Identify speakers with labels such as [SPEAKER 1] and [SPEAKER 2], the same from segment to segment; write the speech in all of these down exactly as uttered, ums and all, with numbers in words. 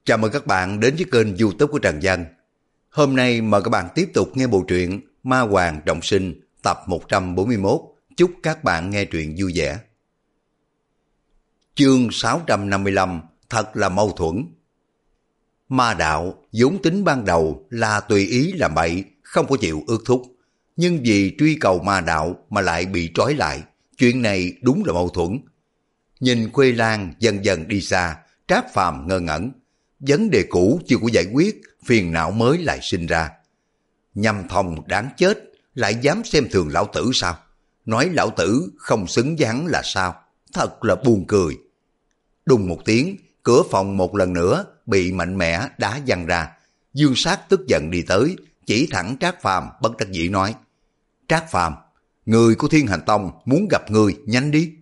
[SPEAKER 1] Chào mừng các bạn đến với kênh YouTube của Trần Văn. Hôm nay mời các bạn tiếp tục nghe bộ truyện Ma Hoàng Trọng Sinh tập một trăm bốn mươi mốt. Chúc các bạn nghe truyện vui vẻ. Chương sáu trăm năm mươi lăm. Thật là mâu thuẫn. Ma đạo vốn tính ban đầu là tùy ý làm bậy, không có chịu ước thúc. Nhưng vì truy cầu ma đạo mà lại bị trói lại, chuyện này đúng là mâu thuẫn. Nhìn Khuê Lan dần dần đi xa, Trác Phàm ngơ ngẩn. Vấn đề cũ chưa có giải quyết, phiền não mới lại sinh ra. Nhâm Thông đáng chết, lại dám xem thường lão tử sao? Nói lão tử không xứng với hắn là sao? Thật là buồn cười. Đùng một tiếng, cửa phòng một lần nữa bị mạnh mẽ đá văng ra. Dương Sát tức giận đi tới, chỉ thẳng Trác Phàm bất đắc dĩ nói: Trác Phàm, người của Thiên Hành Tông muốn gặp ngươi, nhanh đi.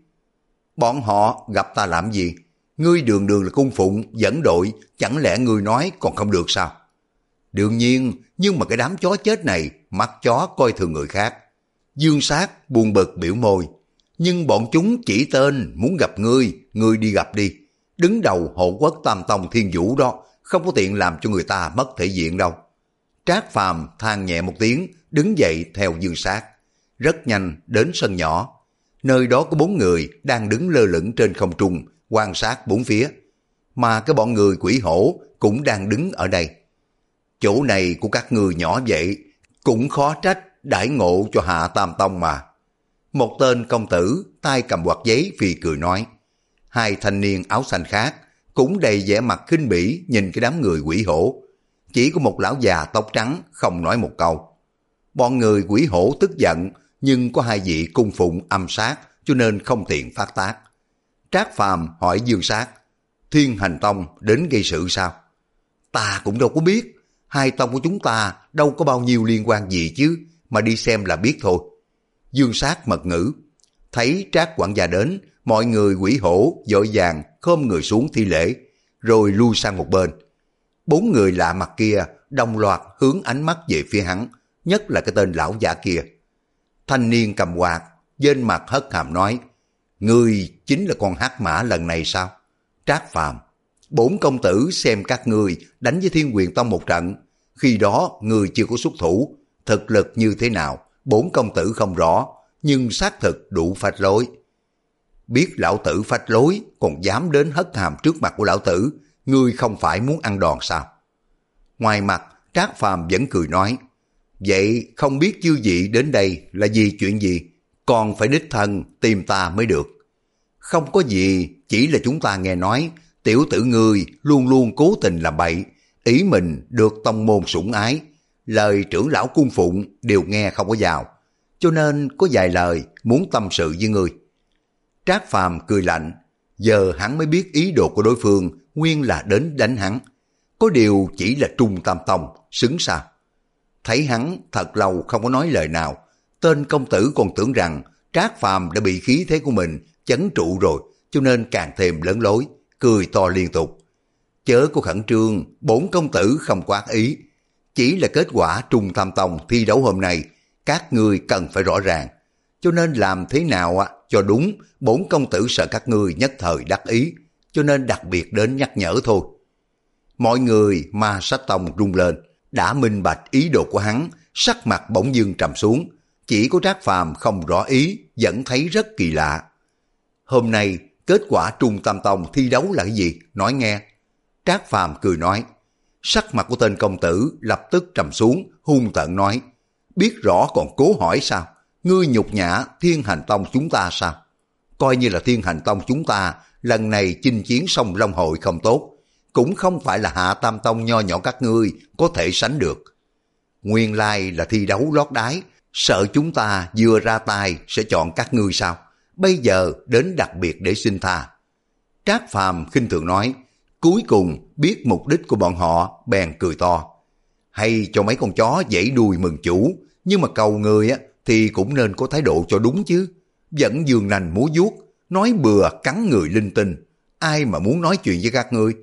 [SPEAKER 1] Bọn họ gặp ta làm gì? Ngươi đường đường là cung phụng, dẫn đội, chẳng lẽ ngươi nói còn không được sao? Đương nhiên, nhưng mà cái đám chó chết này, mắt chó coi thường người khác. Dương Sát buồn bực biểu môi. Nhưng bọn chúng chỉ tên muốn gặp ngươi, ngươi đi gặp đi. Đứng đầu hộ quốc Tam Tông Thiên Vũ đó, không có tiện làm cho người ta mất thể diện đâu. Trác Phàm than nhẹ một tiếng, đứng dậy theo Dương Sát. Rất nhanh đến sân nhỏ. Nơi đó có bốn người đang đứng lơ lửng trên không trung, quan sát bốn phía, mà cái bọn người quỷ hổ cũng đang đứng ở đây. Chỗ này của các ngươi nhỏ vậy, cũng khó trách đãi ngộ cho Hạ Tam Tông mà. Một tên công tử tay cầm quạt giấy phì cười nói. Hai thanh niên áo xanh khác cũng đầy vẻ mặt khinh bỉ nhìn cái đám người quỷ hổ. Chỉ có một lão già tóc trắng không nói một câu. Bọn người quỷ hổ tức giận, nhưng có hai vị cung phụng âm sát cho nên không tiện phát tác. Trác Phàm hỏi Dương Sát: Thiên Hành Tông đến gây sự sao? Ta cũng đâu có biết, hai tông của chúng ta đâu có bao nhiêu liên quan gì chứ, mà đi xem là biết thôi. Dương Sát mật ngữ. Thấy Trác quản gia đến, mọi người quỷ hổ vội vàng khom người xuống thi lễ, rồi lui sang một bên. Bốn người lạ mặt kia đồng loạt hướng ánh mắt về phía hắn, nhất là cái tên lão giả kia. Thanh niên cầm quạt, trên mặt hất hàm nói: Ngươi chính là con hắc mã lần này sao? Trác Phàm, bổn công tử xem các ngươi đánh với Thiên Quyền Tông một trận, khi đó ngươi chưa có xuất thủ, thực lực như thế nào, bổn công tử không rõ, nhưng xác thực đủ phách lối. Biết lão tử phách lối, còn dám đến hất hàm trước mặt của lão tử, ngươi không phải muốn ăn đòn sao? Ngoài mặt, Trác Phàm vẫn cười nói: Vậy không biết chư vị đến đây là vì chuyện gì? Còn phải đích thân tìm ta mới được. Không có gì, chỉ là chúng ta nghe nói tiểu tử ngươi luôn luôn cố tình làm bậy, ý mình được tông môn sủng ái, lời trưởng lão cung phụng đều nghe không có vào, cho nên có vài lời muốn tâm sự với ngươi. Trác Phàm cười lạnh, giờ hắn mới biết ý đồ của đối phương nguyên là đến đánh hắn, có điều chỉ là Trung Tam Tông, xứng sao? Thấy hắn thật lâu không có nói lời nào, tên công tử còn tưởng rằng Trác Phàm đã bị khí thế của mình chấn trụ rồi, cho nên càng thêm lớn lối, cười to liên tục. Chớ có khẩn trương, bổn công tử không có ác ý. Chỉ là kết quả Trung Tam Tông thi đấu hôm nay, các ngươi cần phải rõ ràng. Cho nên làm thế nào á cho đúng, bổn công tử sợ các ngươi nhất thời đắc ý, cho nên đặc biệt đến nhắc nhở thôi. Mọi người Ma Sách Tông rung lên, đã minh bạch ý đồ của hắn, sắc mặt bỗng dưng trầm xuống. Chỉ có Trác Phàm không rõ ý, vẫn thấy rất kỳ lạ. Hôm nay, kết quả Trung Tam Tông thi đấu là cái gì? Nói nghe. Trác Phàm cười nói. Sắc mặt của tên công tử lập tức trầm xuống, hung tợn nói. Biết rõ còn cố hỏi sao? Ngươi nhục nhã Thiên Hành Tông chúng ta sao? Coi như là Thiên Hành Tông chúng ta, lần này chinh chiến sông Long Hội không tốt, cũng không phải là Hạ Tam Tông nho nhỏ các ngươi có thể sánh được. Nguyên lai là thi đấu lót đái, sợ chúng ta vừa ra tay sẽ chọn các ngươi sao? Bây giờ đến đặc biệt để xin tha. Trác Phàm khinh thường nói, cuối cùng biết mục đích của bọn họ, bèn cười to. Hay cho mấy con chó dãy đuôi mừng chủ, nhưng mà cầu người á thì cũng nên có thái độ cho đúng chứ. Vẫn giường nành múa vuốt, nói bừa cắn người linh tinh, ai mà muốn nói chuyện với các ngươi?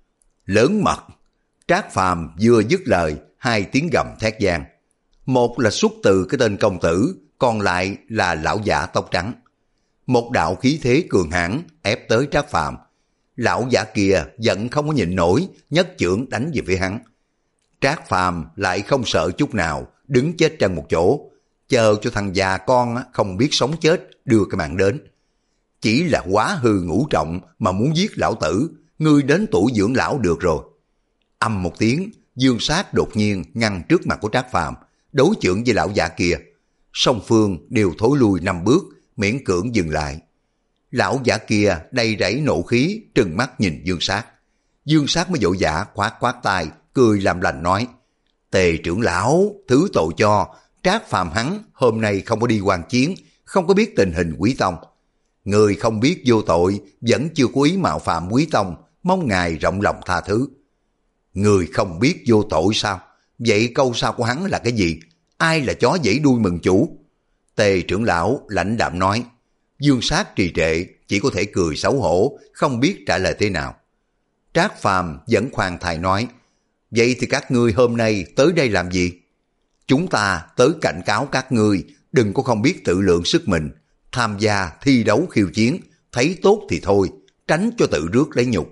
[SPEAKER 1] Lớn mật. Trác Phàm vừa dứt lời, hai tiếng gầm thét vang. Một là xuất từ cái tên công tử, còn lại là lão giả tóc trắng. Một đạo khí thế cường hãn ép tới Trác Phàm, Lão giả kia giận không có nhịn nổi, nhất chưởng đánh về phía hắn. Trác Phàm lại không sợ chút nào, đứng chết trên một chỗ, chờ cho thằng già con không biết sống chết đưa cái mạng đến. Chỉ là quá hư ngũ trọng mà muốn giết lão tử, ngươi đến tuổi dưỡng lão được rồi. Âm một tiếng, Dương Sát đột nhiên ngăn trước mặt của Trác Phàm, đối chưởng với lão giả kia. Song phương đều thối lui năm bước, miễn cưỡng dừng lại. Lão giả kia đầy rẫy nộ khí, trừng mắt nhìn Dương Sát. Dương Sát mới vội vã khoát khoát tay, cười làm lành nói: Tề trưởng lão, thứ tội cho, Trác Phàm hắn hôm nay không có đi quan chiến, không có biết tình hình Quý tông. Người không biết vô tội, vẫn chưa có ý mạo phạm Quý tông, mong ngài rộng lòng tha thứ. Người không biết vô tội sao? Vậy câu sau của hắn là cái gì? Ai là chó dãy đuôi mừng chủ? Tề trưởng lão lãnh đạm nói. Dương Sát trì trệ, chỉ có thể cười xấu hổ, không biết trả lời thế nào. Trác Phàm vẫn khoan thai nói: Vậy thì các ngươi hôm nay tới đây làm gì? Chúng ta tới cảnh cáo các ngươi đừng có không biết tự lượng sức mình, tham gia thi đấu khiêu chiến, thấy tốt thì thôi, tránh cho tự rước lấy nhục.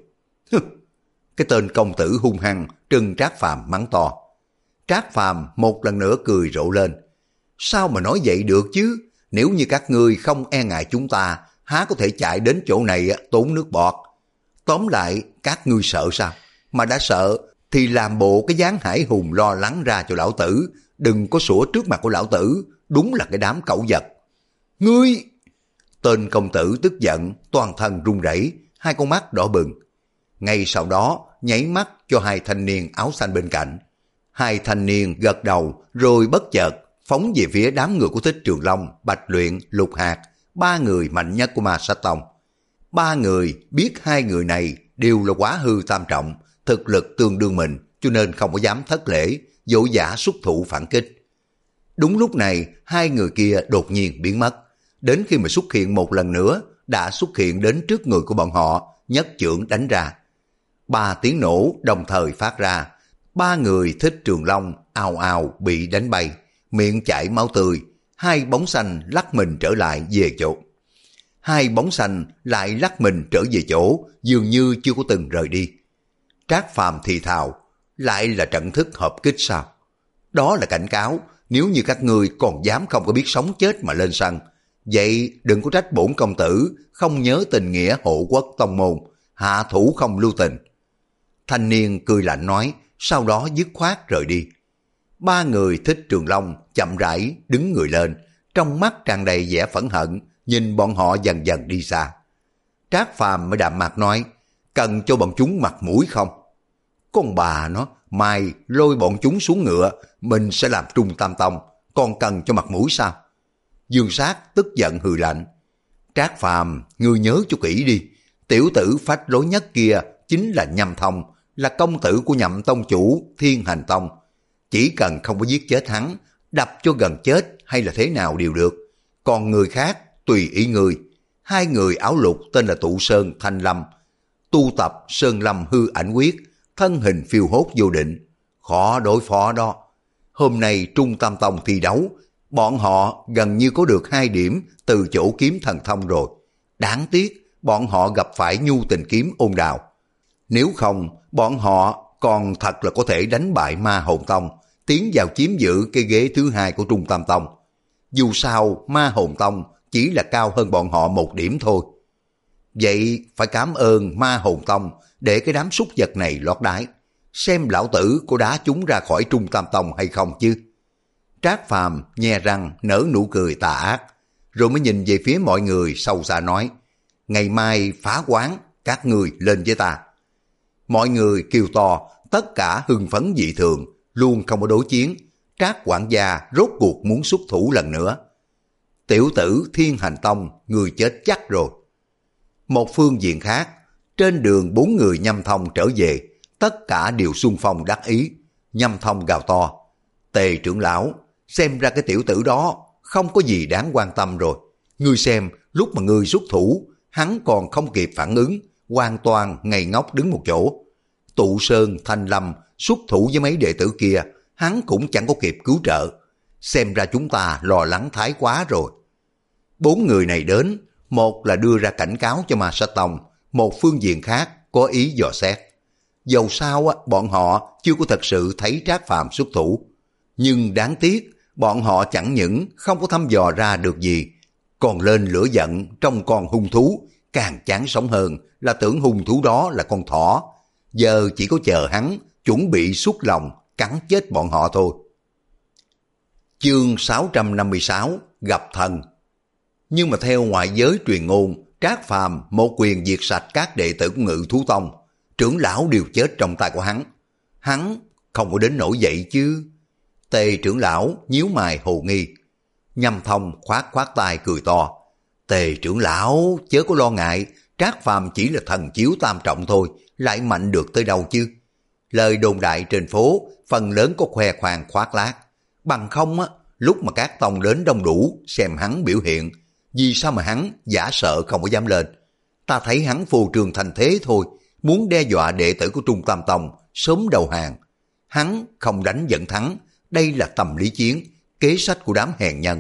[SPEAKER 1] Cái tên công tử hung hăng trừng Trác Phàm mắng to. Trác Phàm một lần nữa cười rộ lên. Sao mà nói vậy được chứ? Nếu như các ngươi không e ngại chúng ta, há có thể chạy đến chỗ này tốn nước bọt. Tóm lại, các ngươi sợ sao? Mà đã sợ thì làm bộ cái dáng hải hùng lo lắng ra cho lão tử, đừng có sủa trước mặt của lão tử, đúng là cái đám cẩu vật. Ngươi! Tên công tử tức giận, toàn thân run rẩy, hai con mắt đỏ bừng. Ngay sau đó, nháy mắt cho hai thanh niên áo xanh bên cạnh. Hai thanh niên gật đầu, rồi bất chợt phóng về phía đám người của Thích Trường Long, Bạch Luyện, Lục Hạt, ba người mạnh nhất của Ma Sát Tông. Ba người biết hai người này đều là quá hư tam trọng, thực lực tương đương mình, cho nên không có dám thất lễ, vội vã xuất thủ phản kích. Đúng lúc này, hai người kia đột nhiên biến mất. Đến khi mà xuất hiện một lần nữa, đã xuất hiện đến trước người của bọn họ, nhất chưởng đánh ra. Ba tiếng nổ đồng thời phát ra. Ba người Thích Trường Long ào ào bị đánh bay, miệng chảy máu tươi. Hai bóng xanh lắc mình trở lại về chỗ. Hai bóng xanh lại lắc mình trở về chỗ, dường như chưa có từng rời đi. Trác Phàm thì thào, lại là trận thức hợp kích sao? Đó là cảnh cáo, nếu như các ngươi còn dám không có biết sống chết mà lên sân, vậy đừng có trách bổn công tử không nhớ tình nghĩa hộ quốc tông môn, hạ thủ không lưu tình. Thanh niên cười lạnh nói, sau đó dứt khoát rời đi. Ba người Thích Trường Long chậm rãi đứng người lên, trong mắt tràn đầy vẻ phẫn hận, nhìn bọn họ dần dần đi xa. Trác Phàm mới đạm mạc nói, cần cho bọn chúng mặt mũi không? Con bà nó, mai lôi bọn chúng xuống ngựa, mình sẽ làm Trung Tam Tông, còn cần cho mặt mũi sao? Dương Sát tức giận hừ lạnh. Trác Phàm, ngươi nhớ cho kỹ đi, tiểu tử phách lối nhất kia chính là Nhâm Thông, là công tử của Nhậm tông chủ Thiên Hành Tông. Chỉ cần không có giết chết hắn, đập cho gần chết hay là thế nào đều được. Còn người khác, tùy ý người. Hai người áo lục tên là Tụ Sơn Thanh Lâm, tu tập Sơn Lâm hư ảnh quyết, thân hình phiêu hốt vô định, khó đối phó đó. Hôm nay Trung Tam Tông thi đấu, bọn họ gần như có được hai điểm từ chỗ kiếm thần thông rồi. Đáng tiếc, bọn họ gặp phải nhu tình kiếm ôn đào. Nếu không, bọn họ còn thật là có thể đánh bại Ma Hồn Tông, tiến vào chiếm giữ cái ghế thứ hai của Trung Tam Tông. Dù sao, Ma Hồn Tông chỉ là cao hơn bọn họ một điểm thôi. Vậy phải cảm ơn Ma Hồn Tông để cái đám súc vật này lót đái. Xem lão tử có đá chúng ra khỏi Trung Tam Tông hay không chứ. Trác Phàm nhe răng nở nụ cười tà ác, rồi mới nhìn về phía mọi người sâu xa nói, ngày mai phá quán, các người lên với ta. Mọi người kêu to, tất cả hưng phấn dị thường, luôn không có đối chiến. Trác quản gia rốt cuộc muốn xuất thủ lần nữa. Tiểu tử Thiên Hành Tông, người chết chắc rồi. Một phương diện khác, trên đường bốn người Nhâm Thông trở về, tất cả đều xung phong đắc ý. Nhâm Thông gào to, Tề trưởng lão, xem ra cái tiểu tử đó không có gì đáng quan tâm rồi. Ngươi xem, lúc mà ngươi xuất thủ, hắn còn không kịp phản ứng, hoàn toàn ngây ngốc đứng một chỗ. Tụ Sơn Thanh Lâm xuất thủ với mấy đệ tử kia, hắn cũng chẳng có kịp cứu trợ. Xem ra chúng ta lo lắng thái quá rồi. Bốn người này đến, một là đưa ra cảnh cáo cho Ma Sát Tông, một phương diện khác có ý dò xét. Dầu sao á, bọn họ chưa có thật sự thấy Trác Phàm xuất thủ. Nhưng đáng tiếc, bọn họ chẳng những không có thăm dò ra được gì, còn lên lửa giận trong con hung thú, càng chán sống hơn là tưởng hung thú đó là con thỏ. Giờ chỉ có chờ hắn chuẩn bị xuất lòng cắn chết bọn họ thôi. Chương sáu trăm năm mươi sáu gặp thần. Nhưng mà theo ngoại giới truyền ngôn, Trác Phàm một quyền diệt sạch các đệ tử của Ngự Thú Tông, trưởng lão đều chết trong tay của hắn. Hắn không có đến nỗi vậy chứ? Tề trưởng lão nhíu mày hồ nghi. Nhâm Thông khoát khoát tay cười to. Tề trưởng lão chớ có lo ngại, Trác Phàm chỉ là thần chiếu tam trọng thôi, lại mạnh được tới đâu chứ? Lời đồn đại trên phố phần lớn có khoe khoang khoác lác. Bằng không á, lúc mà các tông đến đông đủ xem hắn biểu hiện, vì sao mà hắn giả sợ không có dám lên? Ta thấy hắn phô trương thành thế thôi, muốn đe dọa đệ tử của Trung Tam Tông sớm đầu hàng. Hắn không đánh giận thắng, đây là tâm lý chiến, kế sách của đám hèn nhân.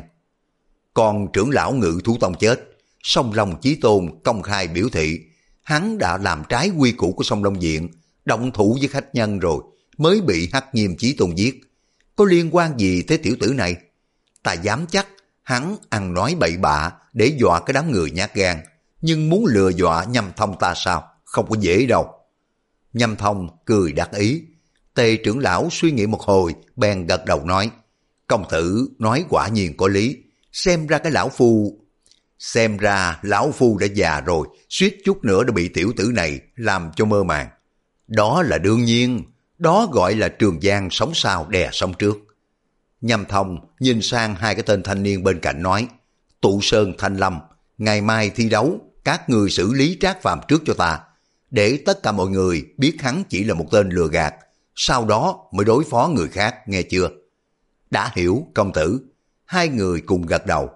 [SPEAKER 1] Còn trưởng lão Ngự Thú Tông chết, Song Long Chí Tôn công khai biểu thị hắn đã làm trái quy củ của Song Long Viện, động thủ với khách nhân rồi mới bị Hắc Nghiêm Chí Tôn giết. Có liên quan gì tới tiểu tử này? Ta dám chắc hắn ăn nói bậy bạ để dọa cái đám người nhát gan, nhưng muốn lừa dọa Nhâm Thông ta sao? Không có dễ đâu. Nhâm Thông cười đắc ý. Tề trưởng lão suy nghĩ một hồi, bèn gật đầu nói, công tử nói quả nhiên có lý. Xem ra cái lão phu... Xem ra lão phu đã già rồi, suýt chút nữa đã bị tiểu tử này làm cho mơ màng. Đó là đương nhiên, đó gọi là Trường Giang sống sau đè sống trước. Nhâm Thông nhìn sang hai cái tên thanh niên bên cạnh nói, Tụ Sơn Thanh Lâm, ngày mai thi đấu, các người xử lý Trác Phàm trước cho ta, để tất cả mọi người biết hắn chỉ là một tên lừa gạt, sau đó mới đối phó người khác, nghe chưa? Đã hiểu, công tử. Hai người cùng gật đầu.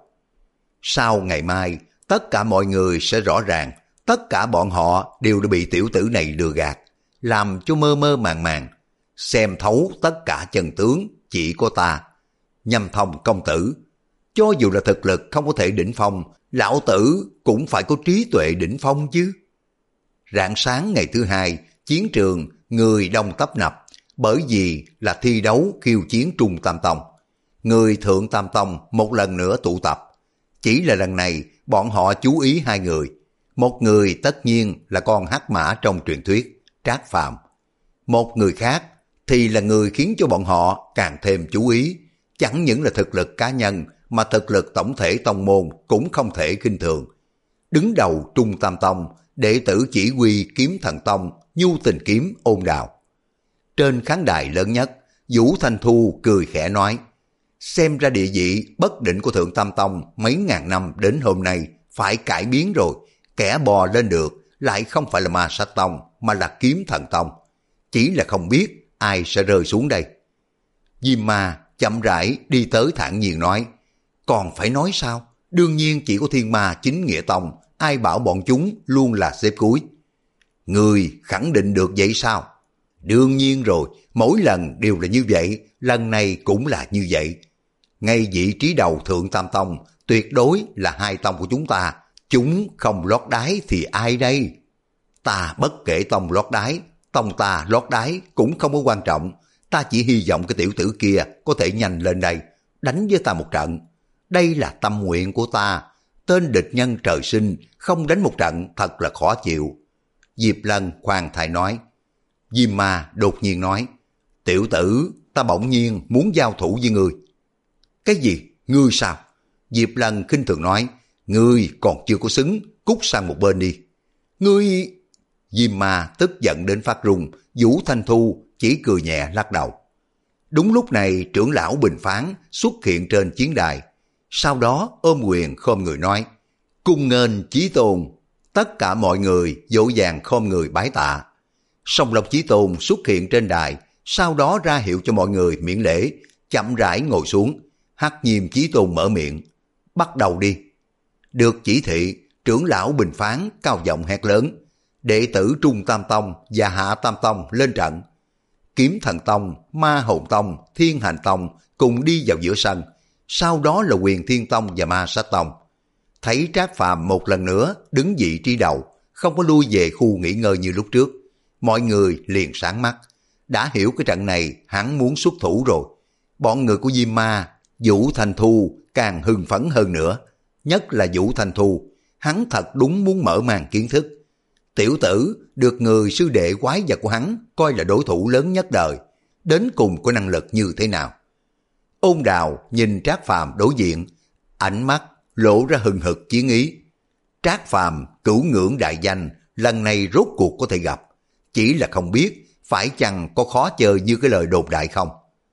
[SPEAKER 1] Sau ngày mai, tất cả mọi người sẽ rõ ràng, tất cả bọn họ đều đã bị tiểu tử này lừa gạt, làm cho mơ mơ màng màng. Xem thấu tất cả chân tướng, chỉ có ta. Nhâm Thông công tử, cho dù là thực lực không có thể đỉnh phong, lão tử cũng phải có trí tuệ đỉnh phong chứ. Rạng sáng ngày thứ hai, chiến trường người đông tấp nập, bởi vì là thi đấu khiêu chiến Trung Tam Tông. Người Thượng Tam Tông một lần nữa tụ tập. Chỉ là lần này bọn họ chú ý hai người. Một người tất nhiên là con hắc mã trong truyền thuyết, Trác Phàm. Một người khác thì là người khiến cho bọn họ càng thêm chú ý. Chẳng những là thực lực cá nhân mà thực lực tổng thể tông môn cũng không thể khinh thường. Đứng đầu Trung Tam Tông, đệ tử chỉ huy Kiếm Thần Tông, Nhu Tình Kiếm ôn đào. Trên khán đài lớn nhất, Vũ Thanh Thu cười khẽ nói, xem ra địa vị bất định của Thượng Tam Tông mấy ngàn năm đến hôm nay phải cải biến rồi. Kẻ bò lên được lại không phải là Ma Sát Tông mà là Kiếm Thần Tông. Chỉ là không biết ai sẽ rơi xuống đây. Diêm Ma chậm rãi đi tới thản nhiên nói, còn phải nói sao? Đương nhiên chỉ có Thiên Ma Chính Nghĩa Tông, ai bảo bọn chúng luôn là xếp cuối. Người khẳng định được vậy sao? Đương nhiên rồi, mỗi lần đều là như vậy, lần này cũng là như vậy. Ngay vị trí đầu Thượng Tam Tông, tuyệt đối là hai tông của chúng ta. Chúng không lót đáy thì ai đây? Ta bất kể tông lót đáy, tông ta lót đáy cũng không có quan trọng. Ta chỉ hy vọng cái tiểu tử kia có thể nhanh lên đây, đánh với ta một trận. Đây là tâm nguyện của ta. Tên địch nhân trời sinh, không đánh một trận thật là khó chịu. Diệp Lân khoan thai nói. Diêm Ma đột nhiên nói, tiểu tử, ta bỗng nhiên muốn giao thủ với ngươi. Cái gì? Ngươi sao? Diệp Lân khinh thường nói, ngươi còn chưa có xứng, cút sang một bên đi. Ngươi... Diêm Ma tức giận đến phát run, Vũ Thanh Thu chỉ cười nhẹ lắc đầu. Đúng lúc này trưởng lão Bình Phán xuất hiện trên chiến đài, sau đó ôm quyền khom người nói, cung nghênh Chí Tôn. Tất cả mọi người vỗ vàng khom người bái tạ. Song Long Chí Tôn xuất hiện trên đài, sau đó ra hiệu cho mọi người miễn lễ, chậm rãi ngồi xuống. Hắc Nghiêm Chí Tôn mở miệng, bắt đầu đi. Được chỉ thị, trưởng lão Bình Phán cao giọng hét lớn, đệ tử Trung Tam Tông và Hạ Tam Tông lên trận. Kiếm Thần Tông, Ma Hồn Tông, Thiên Hành Tông cùng đi vào giữa sân, sau đó là Huyền Thiên Tông và Ma Sát Tông. Thấy Trác Phàm một lần nữa đứng vị trí đầu, không có lui về khu nghỉ ngơi như lúc trước. Mọi người liền sáng mắt, đã hiểu cái trận này hắn muốn xuất thủ rồi. Bọn người của Diêm Ma, Vũ Thanh Thu càng hưng phấn hơn nữa. Nhất là Vũ Thanh Thu, hắn thật đúng muốn mở màn kiến thức. Tiểu tử được người sư đệ quái vật của hắn coi là đối thủ lớn nhất đời, đến cùng có năng lực như thế nào. Ôn Đào nhìn Trác Phàm đối diện, ánh mắt lộ ra hừng hực chiến ý. Trác Phàm cửu ngưỡng đại danh, lần này rốt cuộc có thể gặp, chỉ là không biết phải chăng có khó chơi như cái lời đồn đại không.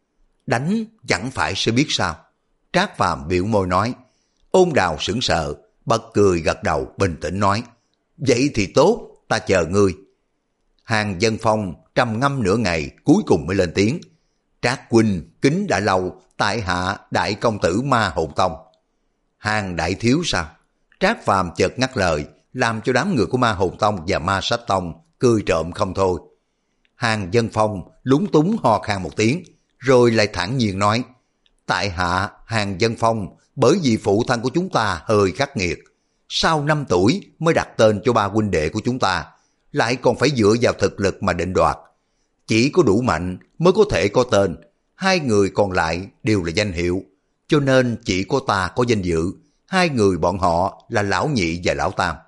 [SPEAKER 1] Đánh chẳng phải sẽ biết sao. Trác Phàm biểu môi nói. Ôn Đào sững sờ, bật cười gật đầu bình tĩnh nói, vậy thì tốt, ta chờ ngươi. Hàng Dân Phong trầm ngâm nửa ngày cuối cùng mới lên tiếng. Trác huynh kính đã lâu, tại hạ đại công tử Ma Hồn Tông. Hàng đại thiếu sao? Trác Phàm chợt ngắt lời, làm cho đám người của Ma Hồn Tông và Ma Sách Tông cười trộm không thôi. Hàng Dân Phong lúng túng ho khan một tiếng, rồi lại thản nhiên nói, tại hạ Hàng Dân Phong bởi vì phụ thân của chúng ta hơi khắc nghiệt, sau năm tuổi mới đặt tên cho ba huynh đệ của chúng ta, lại còn phải dựa vào thực lực mà định đoạt. Chỉ có đủ mạnh mới có thể có tên, hai người còn lại đều là danh hiệu, cho nên chỉ có ta có danh dự, hai người bọn họ là lão nhị và lão tam.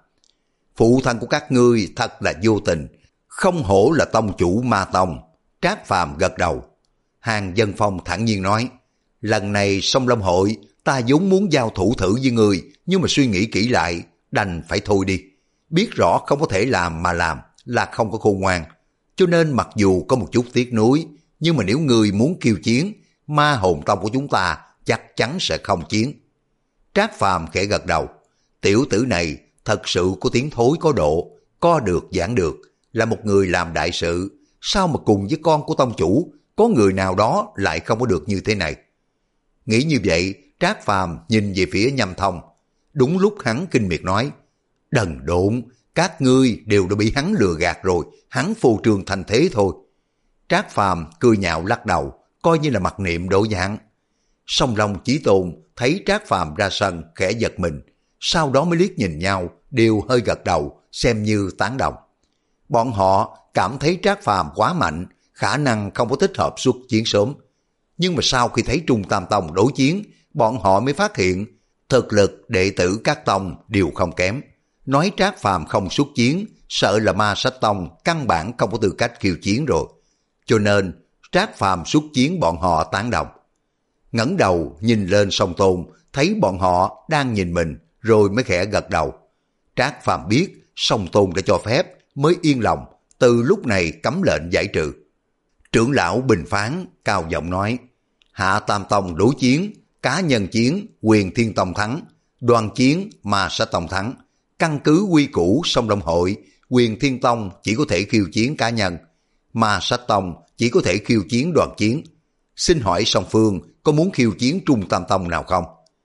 [SPEAKER 1] Phụ thân của các ngươi thật là vô tình, không hổ là tông chủ Ma Tông. Trác Phàm gật đầu. Hàng Dân Phong thản nhiên nói, lần này Sông Long hội ta vốn muốn giao thủ thử với người, nhưng mà suy nghĩ kỹ lại, đành phải thôi đi. Biết rõ không có thể làm mà làm là không có khôn ngoan, cho nên mặc dù có một chút tiếc nuối, nhưng mà nếu người muốn kiêu chiến, Ma Hồn Tông của chúng ta chắc chắn sẽ không chiến. Trác Phàm khẽ gật đầu, tiểu tử này thật sự có tiếng thối có độ, co được giảng được, là một người làm đại sự, sao mà cùng với con của tông chủ, có người nào đó lại không có được như thế này. Nghĩ như vậy, Trác Phàm nhìn về phía Nhâm Thông. Đúng lúc hắn kinh miệt nói, đần độn, các ngươi đều đã bị hắn lừa gạt rồi, hắn phô trương thành thế thôi. Trác Phàm cười nhạo lắc đầu, coi như là mặc niệm đổ dạng. Song Long Chí Tôn thấy Trác Phàm ra sân khẽ giật mình, sau đó mới liếc nhìn nhau, đều hơi gật đầu, xem như tán đồng. Bọn họ cảm thấy Trác Phàm quá mạnh, khả năng không có thích hợp xuất chiến sớm. Nhưng mà sau khi thấy Trung Tam Tông đối chiến, bọn họ mới phát hiện thực lực đệ tử các tông đều không kém. Nói Trác Phàm không xuất chiến, sợ là Ma Sách Tông căn bản không có tư cách khiêu chiến rồi. Cho nên Trác Phàm xuất chiến bọn họ tán đồng. Ngẩng đầu nhìn lên Song Tôn, thấy bọn họ đang nhìn mình, rồi mới khẽ gật đầu. Trác Phàm biết Song Tôn đã cho phép, mới yên lòng, từ lúc này cấm lệnh giải trừ. Trưởng lão bình phán, cao giọng nói, Hạ Tam Tông đối chiến, cá nhân chiến, Quyền Thiên Tông thắng, đoàn chiến, Ma Sách Tông thắng. Căn cứ quy củ Sông Long hội, Quyền Thiên Tông chỉ có thể khiêu chiến cá nhân, Ma Sách Tông chỉ có thể khiêu chiến đoàn chiến. Xin hỏi song phương có muốn khiêu chiến Trung Tam Tông nào không?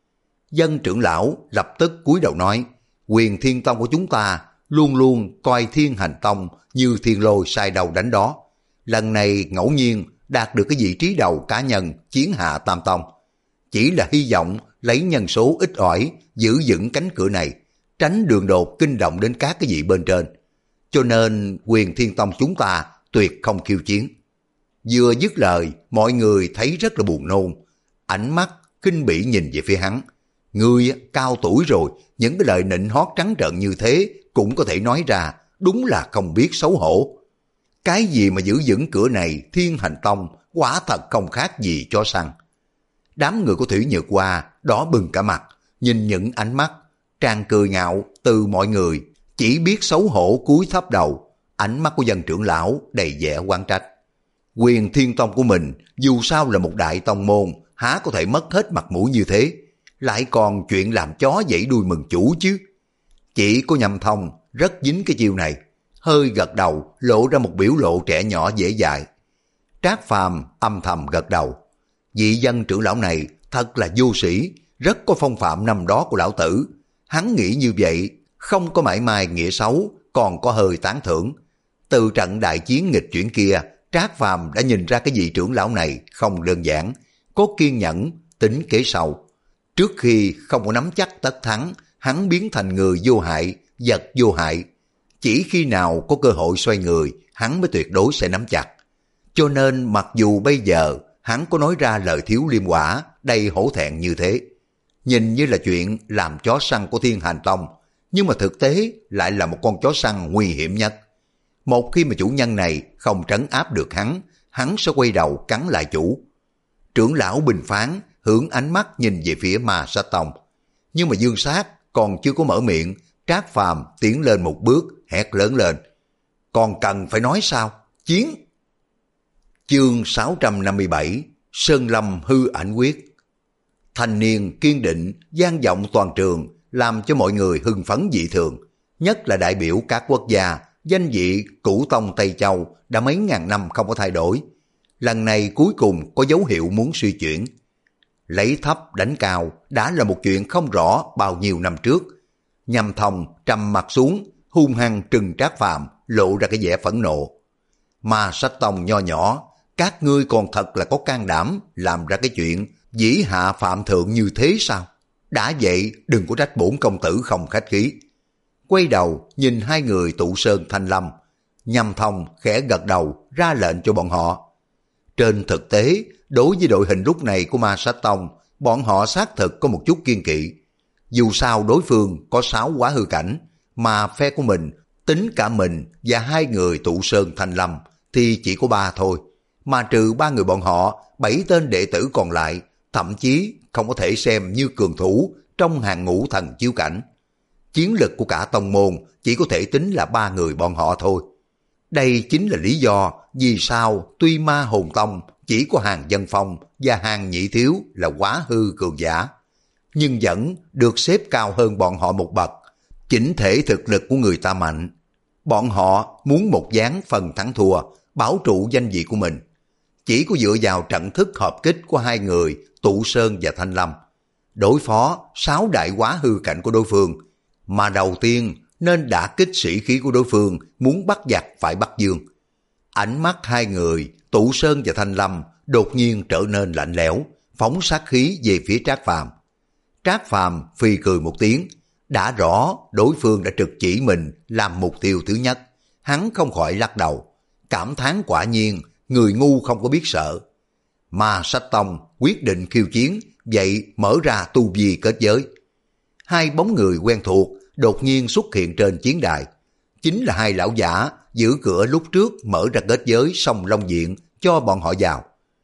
[SPEAKER 1] Dân trưởng lão lập tức cúi đầu nói, Quyền Thiên Tông của chúng ta luôn luôn coi Thiên Hành Tông như thiên lôi sai đầu đánh đó. Lần này ngẫu nhiên đạt được cái vị trí đầu cá nhân chiến hạ Tam Tông. Chỉ là hy vọng lấy nhân số ít ỏi giữ vững cánh cửa này, tránh đường đột kinh động đến các cái vị bên trên. Cho nên Quyền Thiên Tông chúng ta tuyệt không khiêu chiến. Vừa dứt lời, mọi người thấy rất là buồn nôn, ánh mắt khinh bỉ nhìn về phía hắn. Ngươi cao tuổi rồi, những cái lời nịnh hót trắng trợn như thế cũng có thể nói ra, đúng là không biết xấu hổ. Cái gì mà giữ vững cửa này Thiên Hành Tông quả thật không khác gì cho săn. Đám người của Thủy Nhược Hoa đỏ bừng cả mặt, nhìn những ánh mắt tràn cười ngạo từ mọi người, chỉ biết xấu hổ cúi thấp đầu. Ánh mắt của dân trưởng lão đầy vẻ oán trách. Quyền Thiên Tông của mình dù sao là một đại tông môn, há có thể mất hết mặt mũi như thế, lại còn chuyện làm chó dãy đuôi mừng chủ chứ. Chỉ có Nhâm Thông rất dính cái chiêu này, hơi gật đầu lộ ra một biểu lộ trẻ nhỏ dễ dãi. Trác Phàm âm thầm gật đầu. Vị dân trưởng lão này thật là vô sĩ, rất có phong phạm năm đó của lão tử. Hắn nghĩ như vậy, không có mảy may nghĩa xấu, còn có hơi tán thưởng. Từ trận đại chiến nghịch chuyển kia, Trác Phàm đã nhìn ra cái vị trưởng lão này không đơn giản, có kiên nhẫn, tính kế sâu. Trước khi không có nắm chắc tất thắng, hắn biến thành người vô hại, vật vô hại. chỉ khi nào có cơ hội xoay người, hắn mới tuyệt đối sẽ nắm chặt. Cho nên mặc dù bây giờ hắn có nói ra lời thiếu liêm quả đầy hổ thẹn như thế, nhìn như là chuyện làm chó săn của Thiên Hành Tông, nhưng mà thực tế lại là một con chó săn nguy hiểm nhất. Một khi mà chủ nhân này không trấn áp được hắn, hắn sẽ quay đầu cắn lại chủ. Trưởng lão bình phán hướng ánh mắt nhìn về phía Ma Sát Tông, nhưng mà Dương Sát còn chưa có mở miệng, Trác Phàm tiến lên một bước hét lớn lên: còn cần phải nói sao? Chiến! Chương sáu trăm năm mươi bảy Sơn Lâm hư ảnh quyết. Thanh niên kiên định vang vọng toàn trường, làm cho mọi người hưng phấn dị thường, nhất là đại biểu các quốc gia. Danh vị cửu tông Tây Châu đã mấy ngàn năm không có thay đổi, lần này cuối cùng có dấu hiệu muốn suy chuyển. Lấy thấp đánh cao đã là một chuyện không rõ bao nhiêu năm trước. Nhâm Thông trầm mặt xuống, hung hăng trừng Trác Phàm, lộ ra cái vẻ phẫn nộ. Ma Sách Tông nho nhỏ, các ngươi còn thật là có can đảm làm ra cái chuyện dĩ hạ phạm thượng như thế sao? Đã vậy đừng có trách bổn công tử không khách khí. Quay đầu nhìn hai người Tụ Sơn Thanh Lâm, Nhâm Thông khẽ gật đầu ra lệnh cho bọn họ. Trên thực tế, đối với đội hình lúc này của Ma Sát Tông, bọn họ xác thực có một chút kiên kỵ. Dù sao đối phương có sáu quá hư cảnh, mà phe của mình, tính cả mình và hai người Tụ Sơn Thanh Lâm thì chỉ có ba thôi. Mà trừ ba người bọn họ, bảy tên đệ tử còn lại, thậm chí không có thể xem như cường thủ trong hàng ngũ thần chiếu cảnh. Chiến lực của cả tông môn chỉ có thể tính là ba người bọn họ thôi. Đây chính là lý do vì sao tuy Ma Hồn Tông chỉ có Hàng Dân Phong và Hàng Nhị Thiếu là quá hư cường giả, nhưng vẫn được xếp cao hơn bọn họ một bậc. Chỉnh thể thực lực của người ta mạnh, bọn họ muốn một ván phần thắng thua, bảo trụ danh vị của mình. Chỉ có dựa vào trận thức hợp kích của hai người Tụ Sơn và Thanh Lâm, đối phó sáu đại quá hư cảnh của đối phương, mà đầu tiên nên đả kích sĩ khí của đối phương muốn bắt giặc phải bắt dương. Ánh mắt hai người Tụ Sơn và Thanh Lâm đột nhiên trở nên lạnh lẽo, phóng sát khí về phía Trác Phàm. Trác Phàm phì cười một tiếng, đã rõ đối phương đã trực chỉ mình làm mục tiêu thứ nhất, hắn không khỏi lắc đầu, cảm thán quả nhiên người ngu không có biết sợ. Ma Sách Tông quyết định khiêu chiến, vậy mở ra tu vi kết giới. Hai bóng người quen thuộc đột nhiên xuất hiện trên chiến đài, chính là hai lão giả giữ cửa lúc trước mở ra kết giới song long diện cho bọn họ vào.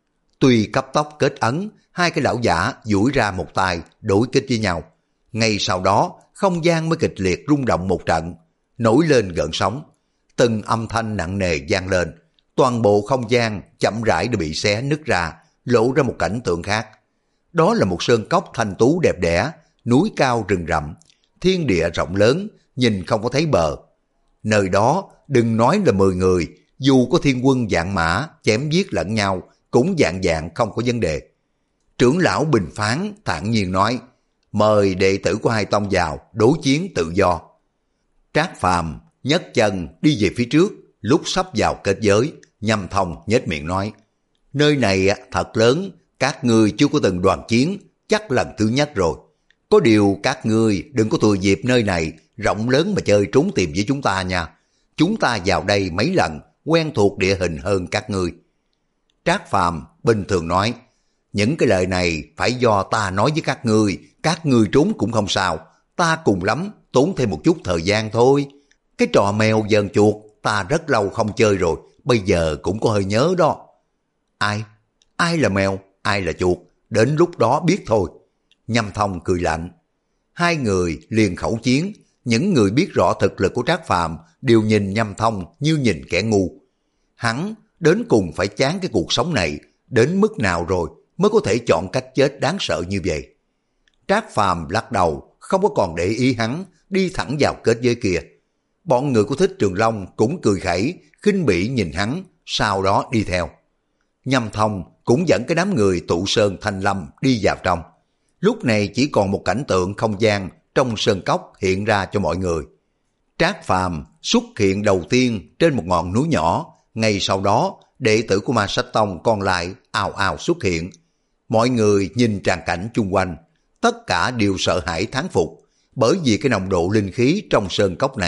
[SPEAKER 1] Tuy cấp tốc kết ấn, hai cái lão giả duỗi ra một tay đối kích với nhau. Ngay sau đó không gian mới kịch liệt rung động một trận, nổi lên gợn sóng, từng âm thanh nặng nề vang lên, toàn bộ không gian chậm rãi đã bị xé nứt ra, lộ ra một cảnh tượng khác. Đó là một sơn cốc thanh tú đẹp đẽ, núi cao rừng rậm, thiên địa rộng lớn, nhìn không có thấy bờ. Nơi đó đừng nói là mười người, dù có thiên quân vạn mã chém giết lẫn nhau cũng dạng dạng không có vấn đề. Trưởng lão bình phán thản nhiên nói: mời đệ tử của hai tông vào đối chiến tự do. Trác Phàm nhấc chân đi về phía trước, lúc sắp vào kết giới, Nhâm Thông nhếch miệng nói: nơi này thật lớn, các ngươi chưa có từng đoàn chiến, chắc lần thứ nhất rồi. Có điều các ngươi đừng có thừa dịp nơi này rộng lớn mà chơi trốn tìm với chúng ta nha. Chúng ta vào đây mấy lần, quen thuộc địa hình hơn các ngươi. Trác Phàm bình thường nói: những cái lời này phải do ta nói với các ngươi, các ngươi trốn cũng không sao, ta cùng lắm tốn thêm một chút thời gian thôi. Cái trò mèo dờn chuột ta rất lâu không chơi rồi, bây giờ cũng có hơi nhớ đó. Ai? Ai là mèo? Ai là chuột? Đến lúc đó biết thôi. Nhâm Thông cười lạnh. Hai người liền khẩu chiến, những người biết rõ thực lực của Trác Phàm đều nhìn Nhâm Thông như nhìn kẻ ngu. Hắn đến cùng phải chán cái cuộc sống này đến mức nào rồi mới có thể chọn cách chết đáng sợ như vậy. Trác Phàm lắc đầu, không có còn để ý hắn, đi thẳng vào kết giới kia. Bọn người của Thích Trường Long cũng cười khẩy, khinh bỉ nhìn hắn, sau đó đi theo. Nhâm Thông cũng dẫn cái đám người Tụ Sơn Thanh Lâm đi vào trong. Lúc này chỉ còn một cảnh tượng không gian trong sơn cốc hiện ra cho mọi người. Trác Phàm xuất hiện đầu tiên trên một ngọn núi nhỏ, ngay sau đó đệ tử của Ma Sách Tông còn lại ào ào xuất hiện. Mọi người nhìn tràng cảnh chung quanh, tất cả đều sợ hãi thán phục, bởi vì cái nồng độ linh khí trong sơn cốc này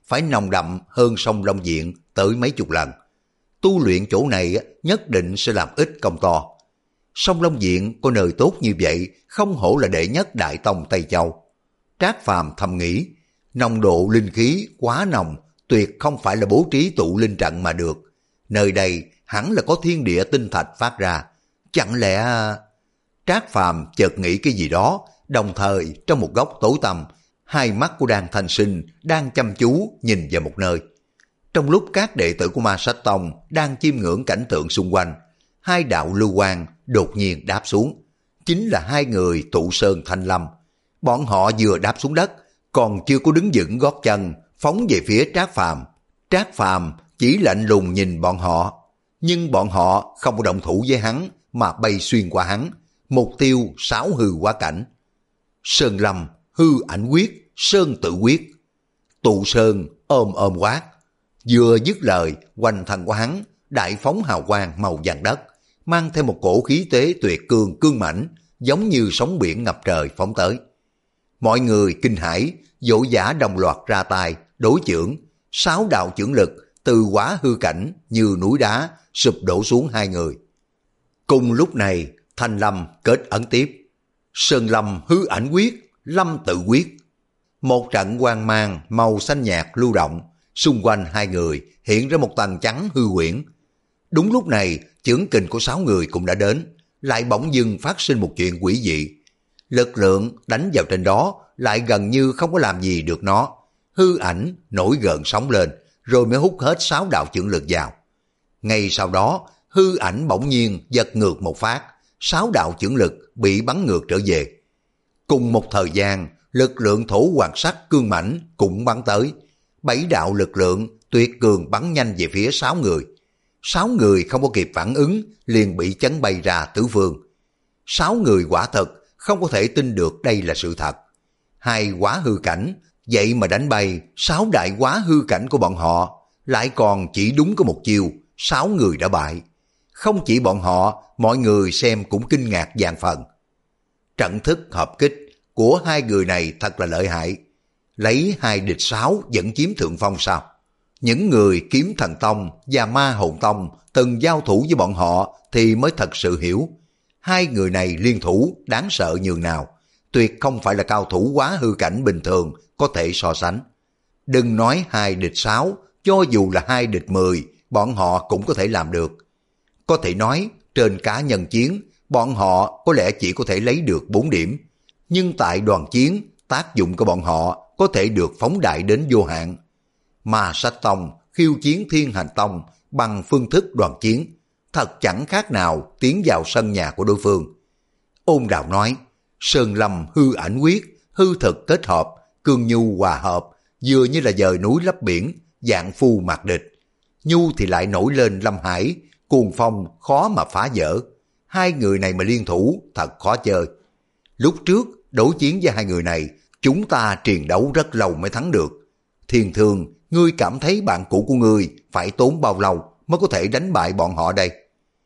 [SPEAKER 1] phải nồng đậm hơn sông Long Diện tới mấy chục lần. Tu luyện chỗ này nhất định sẽ làm ít công to. Sông Long Diện có nơi tốt như vậy, không hổ là đệ nhất đại tông Tây Châu. Trác Phàm thầm nghĩ, nồng độ linh khí quá nồng, tuyệt không phải là bố trí tụ linh trận mà được. Nơi đây hẳn là có thiên địa tinh thạch phát ra. Chẳng lẽ... Trác Phàm chợt nghĩ cái gì đó, đồng thời trong một góc tối tăm, hai mắt của Đan Thanh Sinh đang chăm chú nhìn vào một nơi. Trong lúc các đệ tử của Ma Sách Tông đang chiêm ngưỡng cảnh tượng xung quanh, hai đạo lưu quang đột nhiên đáp xuống. Chính là hai người Tụ Sơn Thanh Lâm. Bọn họ vừa đáp xuống đất, còn chưa có đứng vững gót chân, phóng về phía Trác Phàm. Trác Phàm chỉ lạnh lùng nhìn bọn họ, nhưng bọn họ không có động thủ với hắn mà bay xuyên qua hắn. Mục tiêu sáu hư quá cảnh. Sơn Lâm, hư ảnh quyết, sơn tự quyết. Tụ Sơn ôm ôm quát. Vừa dứt lời, quanh thân của hắn đại phóng hào quang màu vàng đất, mang theo một cổ khí tế tuyệt cương cương mãnh, giống như sóng biển ngập trời phóng tới. Mọi người kinh hãi, vội vã đồng loạt ra tay đối chưởng. Sáu đạo chưởng lực từ quá hư cảnh như núi đá sụp đổ xuống hai người. Cùng lúc này, Thanh Lâm kết ấn tiếp. Sơn Lâm hư ảnh quyết, lâm tự quyết. Một trận quang mang màu xanh nhạt lưu động, xung quanh hai người hiện ra một tầng trắng hư huyễn. Đúng lúc này, chưởng kình của sáu người cũng đã đến, lại bỗng dưng phát sinh một chuyện quỷ dị. Lực lượng đánh vào trên đó lại gần như không có làm gì được nó. Hư ảnh nổi gợn sóng lên, rồi mới hút hết sáu đạo chưởng lực vào. Ngay sau đó, hư ảnh bỗng nhiên giật ngược một phát, sáu đạo chưởng lực bị bắn ngược trở về. Cùng một thời gian, lực lượng thổ hoàng sắc cương mãnh cũng bắn tới. Bảy đạo lực lượng tuyệt cường bắn nhanh về phía sáu người. Sáu người không có kịp phản ứng, liền bị chấn bay ra tứ phương. Sáu người quả thật không có thể tin được đây là sự thật. Hai quá hư cảnh, vậy mà đánh bay sáu đại quá hư cảnh của bọn họ, lại còn chỉ đúng có một chiều, sáu người đã bại. Không chỉ bọn họ, mọi người xem cũng kinh ngạc vạn phần. Trận thức hợp kích của hai người này thật là lợi hại. Lấy hai địch sáu vẫn chiếm thượng phong sao? Những người Kiếm Thần Tông và Ma Hồn Tông từng giao thủ với bọn họ thì mới thật sự hiểu. Hai người này liên thủ đáng sợ nhường nào, tuyệt không phải là cao thủ quá hư cảnh bình thường có thể so sánh. Đừng nói hai địch sáu, cho dù là hai địch mười, bọn họ cũng có thể làm được. Có thể nói, trên cá nhân chiến, bọn họ có lẽ chỉ có thể lấy được bốn điểm. Nhưng tại đoàn chiến, tác dụng của bọn họ có thể được phóng đại đến vô hạn. Ma Sách Tông khiêu chiến Thiên Hành Tông bằng phương thức đoàn chiến, thật chẳng khác nào tiến vào sân nhà của đối phương. Ôn Đào nói, Sơn Lâm hư ảnh quyết, hư thực kết hợp, cương nhu hòa hợp, vừa như là dời núi lấp biển, dạng phu mạc địch. Nhu thì lại nổi lên lâm hải, cuồng phong khó mà phá vỡ. Hai người này mà liên thủ thật khó chơi. Lúc trước đối chiến với hai người này, chúng ta triền đấu rất lâu mới thắng được. Thiên Thương, ngươi cảm thấy bạn cũ của ngươi phải tốn bao lâu mới có thể đánh bại bọn họ đây?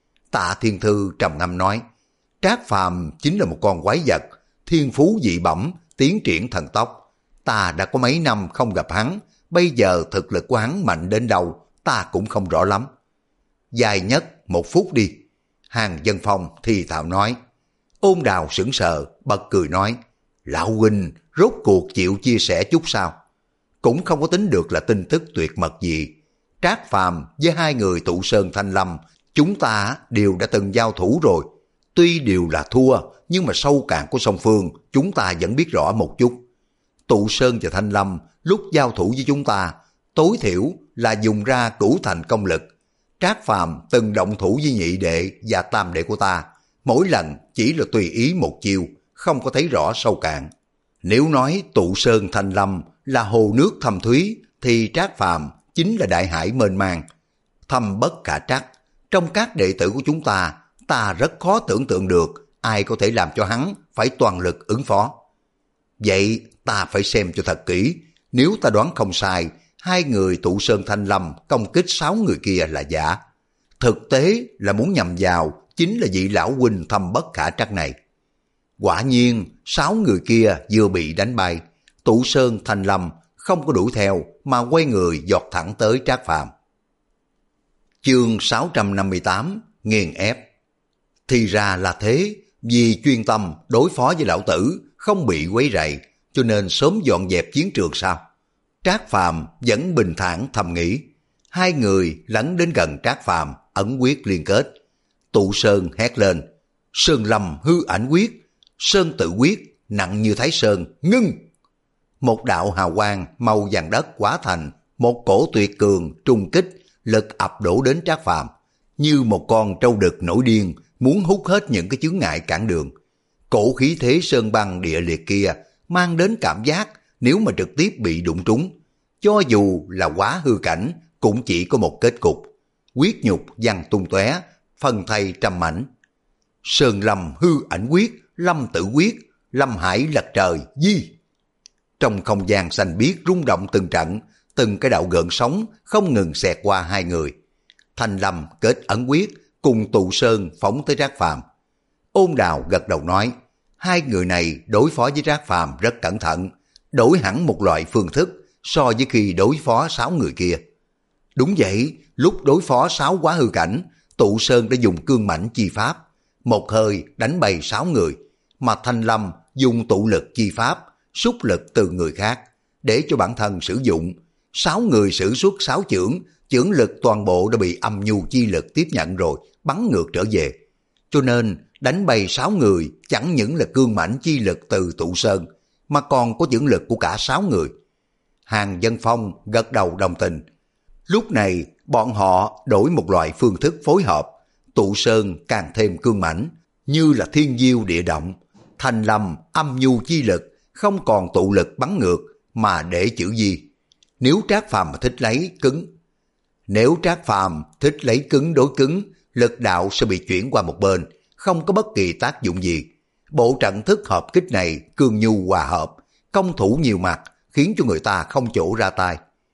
[SPEAKER 1] Tạ Thiên Thư trầm ngâm nói, Trác Phàm chính là một con quái vật, thiên phú dị bẩm, tiến triển thần tốc. Ta đã có mấy năm không gặp hắn, bây giờ thực lực của hắn mạnh đến đâu, ta cũng không rõ lắm. Dài nhất một phút đi. Hàng Dân Phong thì thào nói. Ôn Đào sững sờ, bật cười nói, lão huynh rốt cuộc chịu chia sẻ chút sao? Cũng không có tính được là tin tức tuyệt mật gì. Trác Phàm với hai người Tụ Sơn Thanh Lâm, chúng ta đều đã từng giao thủ rồi. Tuy đều là thua, nhưng mà sâu cạn của song phương chúng ta vẫn biết rõ một chút. Tụ Sơn và Thanh Lâm lúc giao thủ với chúng ta, tối thiểu là dùng ra cửu thành công lực. Trác Phàm từng động thủ với nhị đệ và tam đệ của ta, mỗi lần chỉ là tùy ý một chiêu, không có thấy rõ sâu cạn. Nếu nói Tụ Sơn Thanh Lâm là hồ nước thâm thúy, thì Trác Phàm chính là đại hải mênh mang, thâm bất khả trắc. Trong các đệ tử của chúng ta, ta rất khó tưởng tượng được ai có thể làm cho hắn phải toàn lực ứng phó. Vậy ta phải xem cho thật kỹ, nếu ta đoán không sai, hai người Tụ Sơn Thanh Lâm công kích sáu người kia là giả. Thực tế là muốn nhằm vào chính là vị lão huynh thâm bất khả trắc này. Quả nhiên, sáu người kia vừa bị đánh bay, Tụ Sơn Thanh Lâm không có đuổi theo mà quay người giọt thẳng tới Trác Phàm. Chương sáu trăm năm mươi tám, nghiền ép. Thì ra là thế, vì chuyên tâm đối phó với lão tử, không bị quấy rầy, cho nên sớm dọn dẹp chiến trường sao? Trác Phàm vẫn bình thản thầm nghĩ. Hai người lấn đến gần Trác Phàm, ấn quyết liên kết. Tụ Sơn hét lên, Sơn Lâm hư ảnh quyết, Sơn tự quyết, nặng như Thái Sơn, ngưng. Một đạo hào quang màu vàng đất hóa thành một cổ tuyệt cường trung kích, lực ập đổ đến Trác Phàm như một con trâu đực nổi điên, muốn hút hết những cái chướng ngại cản đường. Cổ khí thế sơn băng địa liệt kia mang đến cảm giác nếu mà trực tiếp bị đụng trúng, cho dù là quá hư cảnh cũng chỉ có một kết cục, huyết nhục văng tung tóe, phân thây trăm mảnh. Sơn Lâm hư ảnh quyết, Lâm tự quyết, Lâm hải lật trời, di. Trong không gian xanh biếc rung động từng trận, từng cái đạo gợn sóng không ngừng xẹt qua hai người. Thanh Lâm kết ấn quyết cùng Tụ Sơn phóng tới Trác Phàm. Ôn Đào gật đầu nói, hai người này đối phó với Trác Phàm rất cẩn thận, đổi hẳn một loại phương thức so với khi đối phó sáu người kia. Đúng vậy, lúc đối phó sáu quá hư cảnh, Tụ Sơn đã dùng cương mãnh chi pháp, một hơi đánh bay sáu người, mà Thanh Lâm dùng tụ lực chi pháp, xúc lực từ người khác, để cho bản thân sử dụng. Sáu người sử xuất sáu chưởng, chưởng lực toàn bộ đã bị âm nhu chi lực tiếp nhận rồi, bắn ngược trở về. Cho nên đánh bay sáu người chẳng những là cương mãnh chi lực từ Tụ Sơn, mà còn có chưởng lực của cả sáu người. Hàng Dân Phong gật đầu đồng tình. Lúc này bọn họ đổi một loại phương thức phối hợp, Tụ Sơn càng thêm cương mãnh, như là thiên diêu địa động. Thanh Lâm âm nhu chi lực không còn tụ lực bắn ngược, mà để chữ gì. Nếu Trác Phàm mà thích lấy cứng, nếu Trác Phàm thích lấy cứng đối cứng, lực đạo sẽ bị chuyển qua một bên, không có bất kỳ tác dụng gì. Bộ trận thức hợp kích này cương nhu hòa hợp, công thủ nhiều mặt, khiến cho người ta không chỗ ra tay.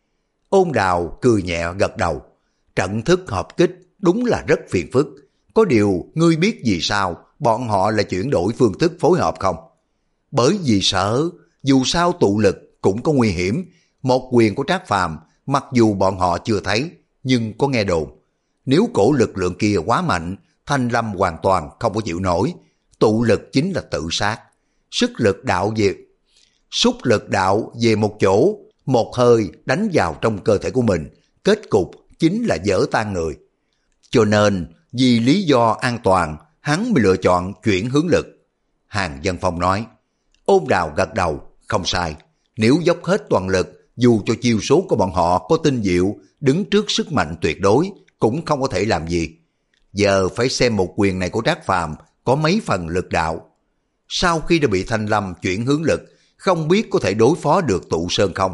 [SPEAKER 1] Ôn Đào cười nhẹ gật đầu. Trận thức hợp kích đúng là rất phiền phức. Có điều ngươi biết vì sao bọn họ lại chuyển đổi phương thức phối hợp không? Bởi vì sợ, dù sao tụ lực cũng có nguy hiểm. Một quyền của Trác Phàm mặc dù bọn họ chưa thấy, nhưng có nghe đồn. Nếu cổ lực lượng kia quá mạnh, Thanh Lâm hoàn toàn không có chịu nổi. Tụ lực chính là tự sát. Sức lực đạo về, xúc lực đạo về một chỗ, một hơi đánh vào trong cơ thể của mình, kết cục chính là vỡ tan người. Cho nên, vì lý do an toàn, hắn mới lựa chọn chuyển hướng lực. Hàng Dân Phong nói. Ôn Đào gật đầu, không sai. Nếu dốc hết toàn lực, dù cho chiêu số của bọn họ có tinh diệu, đứng trước sức mạnh tuyệt đối, cũng không có thể làm gì. Giờ phải xem một quyền này của Trác Phàm có mấy phần lực đạo. Sau khi đã bị Thanh Lâm chuyển hướng lực, không biết có thể đối phó được Tụ Sơn không?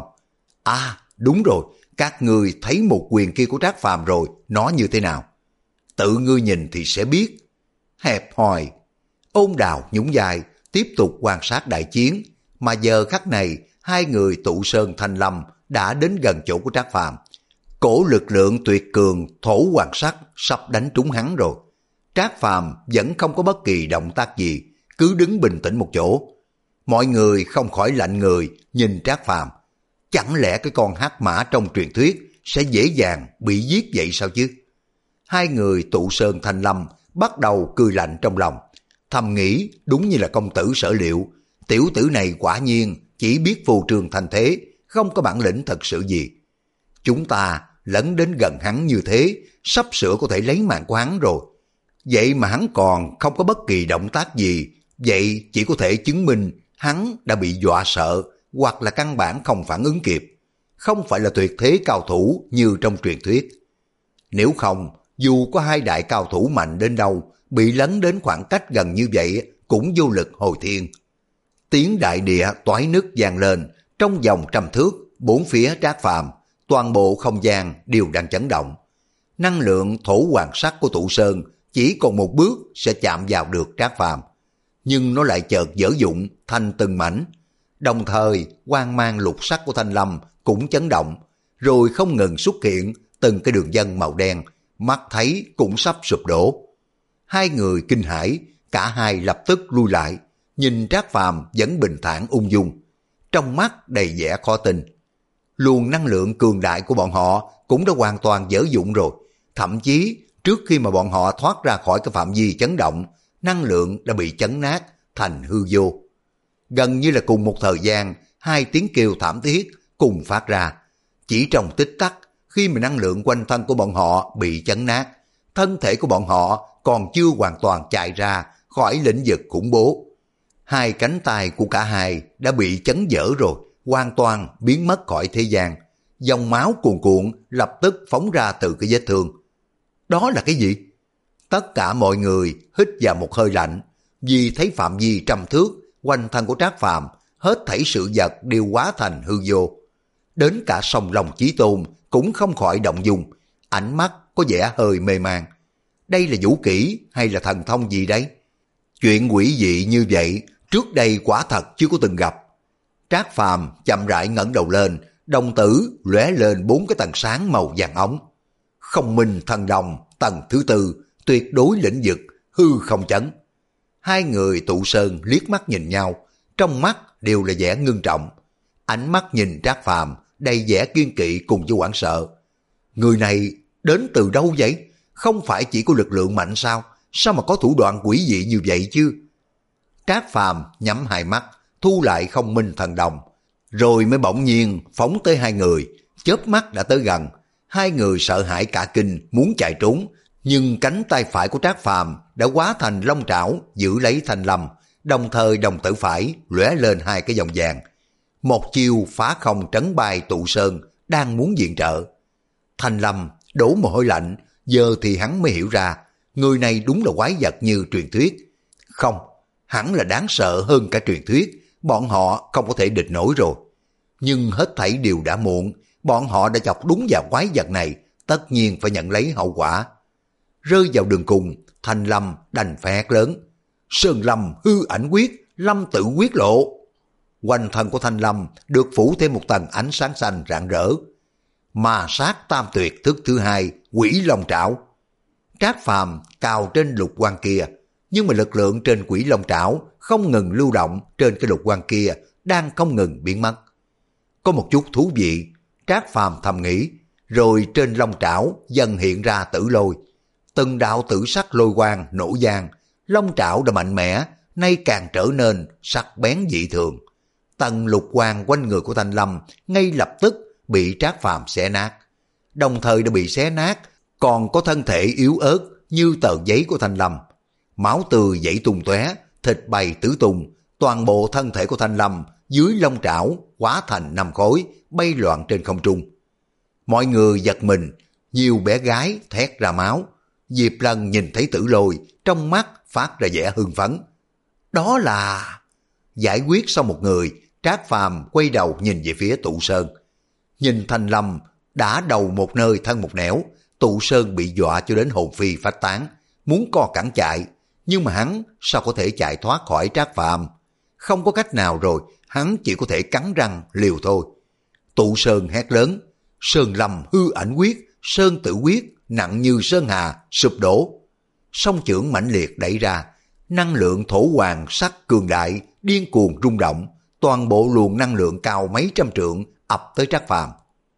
[SPEAKER 1] À, đúng rồi, các ngươi thấy một quyền kia của Trác Phàm rồi, nó như thế nào? Tự ngươi nhìn thì sẽ biết. Hẹp hòi. Ôn Đào nhún vai, tiếp tục quan sát đại chiến, mà giờ khắc này, hai người Tụ Sơn Thanh Lâm đã đến gần chỗ của Trác Phàm. Cổ lực lượng tuyệt cường thổ hoàng sắc sắp đánh trúng hắn rồi. Trác Phàm vẫn không có bất kỳ động tác gì, cứ đứng bình tĩnh một chỗ. Mọi người không khỏi lạnh người nhìn Trác Phàm. Chẳng lẽ cái con hắc mã trong truyền thuyết sẽ dễ dàng bị giết vậy sao chứ? Hai người Tụ Sơn Thanh Lâm bắt đầu cười lạnh trong lòng, thầm nghĩ đúng như là công tử sở liệu, tiểu tử này quả nhiên chỉ biết phù trương thành thế, không có bản lĩnh thật sự gì. Chúng ta lấn đến gần hắn như thế, sắp sửa có thể lấy mạng của hắn rồi. Vậy mà hắn còn không có bất kỳ động tác gì, vậy chỉ có thể chứng minh hắn đã bị dọa sợ, hoặc là căn bản không phản ứng kịp, không phải là tuyệt thế cao thủ như trong truyền thuyết. Nếu không, dù có hai đại cao thủ mạnh đến đâu, bị lấn đến khoảng cách gần như vậy cũng vô lực hồi thiên. Tiếng đại địa toái nứt vang lên, trong vòng trăm thước, bốn phía Trác Phàm, toàn bộ không gian đều đang chấn động. Năng lượng thổ hoàng sắc của Tụ Sơn chỉ còn một bước sẽ chạm vào được Trác Phàm, nhưng nó lại chợt dở dụng thành từng mảnh. Đồng thời, quang mang lục sắc của Thanh Lâm cũng chấn động, rồi không ngừng xuất hiện từng cái đường vân màu đen, mắt thấy cũng sắp sụp đổ. Hai người kinh hãi, cả hai lập tức lui lại, nhìn Trác Phàm vẫn bình thản ung dung, trong mắt đầy vẻ khó tin. Luồng năng lượng cường đại của bọn họ cũng đã hoàn toàn dở dụng rồi. Thậm chí trước khi mà bọn họ thoát ra khỏi cái phạm vi chấn động, năng lượng đã bị chấn nát thành hư vô. Gần như là cùng một thời gian, hai tiếng kêu thảm thiết cùng phát ra. Chỉ trong tích tắc, khi mà năng lượng quanh thân của bọn họ bị chấn nát, thân thể của bọn họ còn chưa hoàn toàn chạy ra khỏi lĩnh vực khủng bố. Hai cánh tay của cả hai đã bị chấn vỡ rồi, hoàn toàn biến mất khỏi thế gian. Dòng máu cuồn cuộn lập tức phóng ra từ cái vết thương. Đó là cái gì? Tất cả mọi người hít vào một hơi lạnh, vì thấy phạm vi trăm thước quanh thân của Trác Phàm, hết thảy sự vật đều hóa thành hư vô. Đến cả Song Long Chí Tôn cũng không khỏi động dung, ánh mắt có vẻ hơi mê man. Đây là vũ kỹ hay là thần thông gì đấy? Chuyện quỷ dị như vậy trước đây quả thật chưa có từng gặp. Trác Phàm chậm rãi ngẩng đầu lên, đồng tử lóe lên bốn cái tầng sáng màu vàng ống. Không minh thần đồng tầng thứ tư, tuyệt đối lĩnh vực hư không chấn. Hai người tụ sơn liếc mắt nhìn nhau, trong mắt đều là vẻ ngưng trọng. Ánh mắt nhìn Trác Phàm đầy vẻ kiên kỵ cùng với hoảng sợ. Người này đến từ đâu vậy? Không phải chỉ có lực lượng mạnh sao? Sao mà có thủ đoạn quỷ dị như vậy chứ? Trác Phàm nhắm hai mắt, thu lại không minh thần đồng, rồi mới bỗng nhiên phóng tới hai người, chớp mắt đã tới gần. Hai người sợ hãi cả kinh muốn chạy trốn, nhưng cánh tay phải của Trác Phàm đã hóa thành long trảo giữ lấy Thanh Lâm, đồng thời đồng tử phải lóe lên hai cái vòng vàng. Một chiêu phá không trấn bay tụ sơn đang muốn viện trợ. Thanh Lâm đổ mồ hôi lạnh, giờ thì hắn mới hiểu ra, người này đúng là quái vật như truyền thuyết. Không, hẳn là đáng sợ hơn cả truyền thuyết, bọn họ không có thể địch nổi rồi. Nhưng hết thảy đều đã muộn, bọn họ đã chọc đúng vào quái vật này, tất nhiên phải nhận lấy hậu quả. Rơi vào đường cùng, Thanh Lâm đành phải hét lớn: Sơn Lâm hư ảnh quyết, lâm tự quyết lộ. Quanh thân của Thanh Lâm được phủ thêm một tầng ánh sáng xanh rạng rỡ. Mà sát tam tuyệt thức thứ hai, quỷ long trảo. Trác Phàm cao trên lục quan kia, nhưng mà lực lượng trên quỷ long trảo không ngừng lưu động trên cái lục quan kia, đang không ngừng biến mất. Có một chút thú vị, Trác Phàm thầm nghĩ, rồi trên long trảo dần hiện ra tử lôi. Từng đạo tử sắc lôi quang nổ vang, long trảo đã mạnh mẽ, nay càng trở nên sắc bén dị thường. Tầng lục quang quanh người của Thanh Lâm ngay lập tức bị Trác Phàm xé nát, đồng thời đã bị xé nát, còn có thân thể yếu ớt như tờ giấy của Thanh Lâm. Máu tươi dãy tung tóe, thịt bay tứ tung, toàn bộ thân thể của Thanh Lâm dưới long trảo hóa thành năm khối, bay loạn trên không trung. Mọi người giật mình, nhiều bé gái thét ra máu. Diệp Lân nhìn thấy tử lôi, trong mắt phát ra vẻ hưng phấn. Đó là... Giải quyết xong một người, Trác Phàm quay đầu nhìn về phía Tụ Sơn. Nhìn Thanh Lâm đã đầu một nơi thân một nẻo, Tụ Sơn bị dọa cho đến hồn phi phách tán, muốn co cẳng chạy, nhưng mà hắn sao có thể chạy thoát khỏi Trác Phàm? Không có cách nào rồi, hắn chỉ có thể cắn răng liều thôi. Tụ Sơn hét lớn: Sơn Lâm hư ảnh quyết, Sơn Tử quyết, nặng như sơn hà, sụp đổ. Song chưởng mãnh liệt đẩy ra, năng lượng thổ hoàng sắc cường đại điên cuồng rung động, toàn bộ luồng năng lượng cao mấy trăm trượng ập tới Trác Phàm.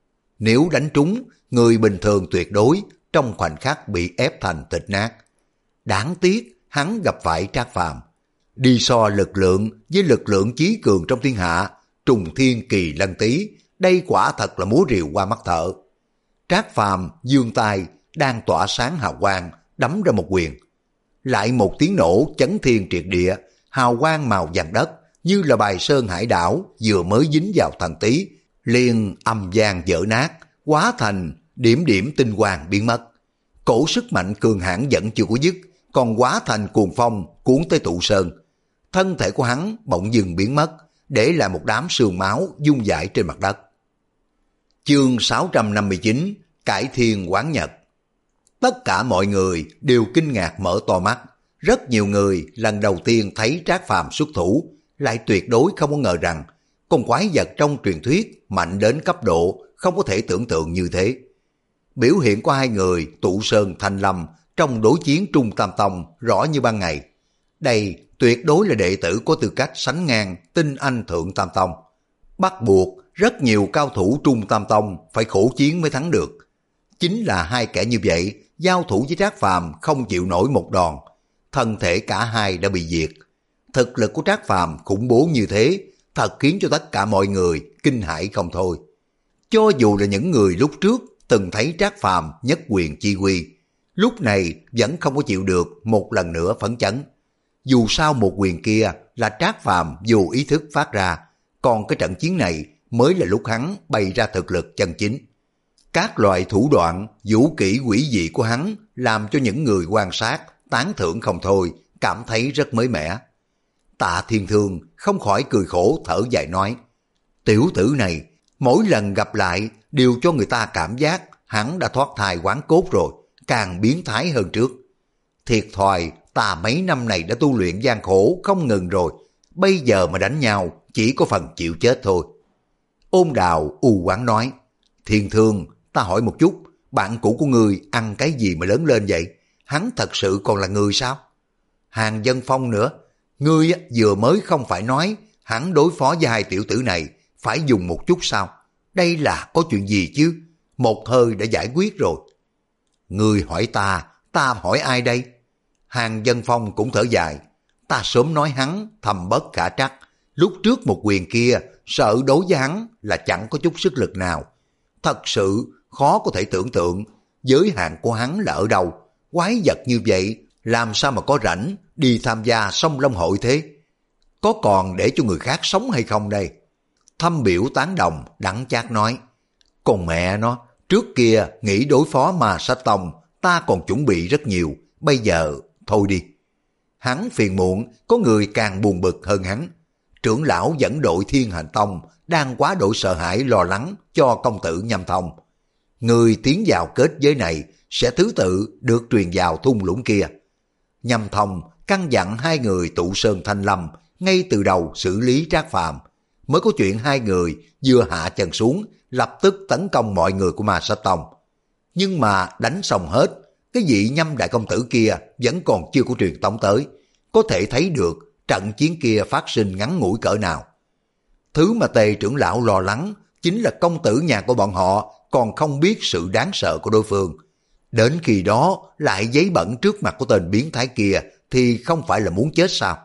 [SPEAKER 1] Nếu đánh trúng, người bình thường tuyệt đối trong khoảnh khắc bị ép thành thịt nát. Đáng tiếc hắn gặp phải Trác Phàm, đi so lực lượng với lực lượng chí cường trong thiên hạ, trùng thiên kỳ lân tí, đây quả thật là múa rìu qua mắt thợ. Trác Phàm giương tay đang tỏa sáng hào quang, đấm ra một quyền. Lại một tiếng nổ chấn thiên triệt địa, hào quang màu vàng đất như là bài sơn hải đảo vừa mới dính vào thần tí, liền âm vang vỡ nát, hóa thành điểm điểm tinh quang biến mất. Cổ sức mạnh cường hãn vẫn chưa có dứt, còn hóa thành cuồng phong cuốn tới Tụ Sơn. Thân thể của hắn bỗng dừng biến mất, để lại một đám sương máu dung dãi trên mặt đất. Chương sáu trăm năm mươi chín, Cải Thiên Hoán Nhật. Tất cả mọi người đều kinh ngạc mở to mắt. Rất nhiều người lần đầu tiên thấy Trác Phàm xuất thủ, lại tuyệt đối không có ngờ rằng con quái vật trong truyền thuyết mạnh đến cấp độ không có thể tưởng tượng như thế. Biểu hiện của hai người Tụ Sơn Thanh Lâm trong đối chiến Trung Tam Tông rõ như ban ngày. Đây tuyệt đối là đệ tử có tư cách sánh ngang tinh anh Thượng Tam Tông. Bắt buộc rất nhiều cao thủ Trung Tam Tông phải khổ chiến mới thắng được. Chính là hai kẻ như vậy, giao thủ với Trác Phàm không chịu nổi một đòn, thân thể cả hai đã bị diệt. Thực lực của Trác Phàm khủng bố như thế, thật khiến cho tất cả mọi người kinh hãi không thôi. Cho dù là những người lúc trước từng thấy Trác Phàm nhất quyền chi uy, lúc này vẫn không có chịu được một lần nữa phấn chấn. Dù sao một quyền kia là Trác Phàm vô ý thức phát ra, còn cái trận chiến này mới là lúc hắn bày ra thực lực chân chính. Các loại thủ đoạn, vũ kỹ quỷ dị của hắn làm cho những người quan sát tán thưởng không thôi, cảm thấy rất mới mẻ. Tạ Thiên Thương không khỏi cười khổ thở dài nói, tiểu tử này mỗi lần gặp lại đều cho người ta cảm giác hắn đã thoát thai hoán cốt rồi, càng biến thái hơn trước. Thiệt thòi, ta mấy năm này đã tu luyện gian khổ không ngừng rồi, bây giờ mà đánh nhau chỉ có phần chịu chết thôi. Ôn Đào u oán nói, Thiên Thương, ta hỏi một chút, bạn cũ của ngươi ăn cái gì mà lớn lên vậy? Hắn thật sự còn là người sao? Hàng Dân Phong nữa, ngươi vừa mới không phải nói hắn đối phó với hai tiểu tử này phải dùng một chút sao? Đây là có chuyện gì chứ? Một hơi đã giải quyết rồi. Ngươi hỏi ta, ta hỏi ai đây? Hàng Dân Phong cũng thở dài, ta sớm nói hắn thầm bất khả trắc, lúc trước một quyền kia sợ đối với hắn là chẳng có chút sức lực nào. Thật sự khó có thể tưởng tượng giới hạn của hắn là ở đâu. Quái vật như vậy làm sao mà có rảnh đi tham gia song long hội thế? Có còn để cho người khác sống hay không đây? Thâm biểu tán đồng, Đặng Trác nói, còn mẹ nó, trước kia nghĩ đối phó Ma Sát Tông ta còn chuẩn bị rất nhiều, bây giờ thôi đi. Hắn phiền muộn, có người càng buồn bực hơn hắn. Trưởng lão dẫn đội Thiên Hành Tông đang quá độ sợ hãi lo lắng cho công tử Nhâm Thông. Người tiến vào kết giới này sẽ thứ tự được truyền vào thung lũng kia. Nhâm Thông căn dặn hai người tụ sơn thanh lâm ngay từ đầu xử lý Trác Phàm, mới có chuyện hai người vừa hạ chân xuống lập tức tấn công mọi người của Ma Sát Tông. Nhưng mà đánh xong hết, cái vị Nhâm đại công tử kia vẫn còn chưa có truyền tống tới, có thể thấy được trận chiến kia phát sinh ngắn ngủi cỡ nào. Thứ mà Tề trưởng lão lo lắng chính là công tử nhà của bọn họ còn không biết sự đáng sợ của đối phương. Đến khi đó lại giấy bẩn trước mặt của tên biến thái kia thì không phải là muốn chết sao?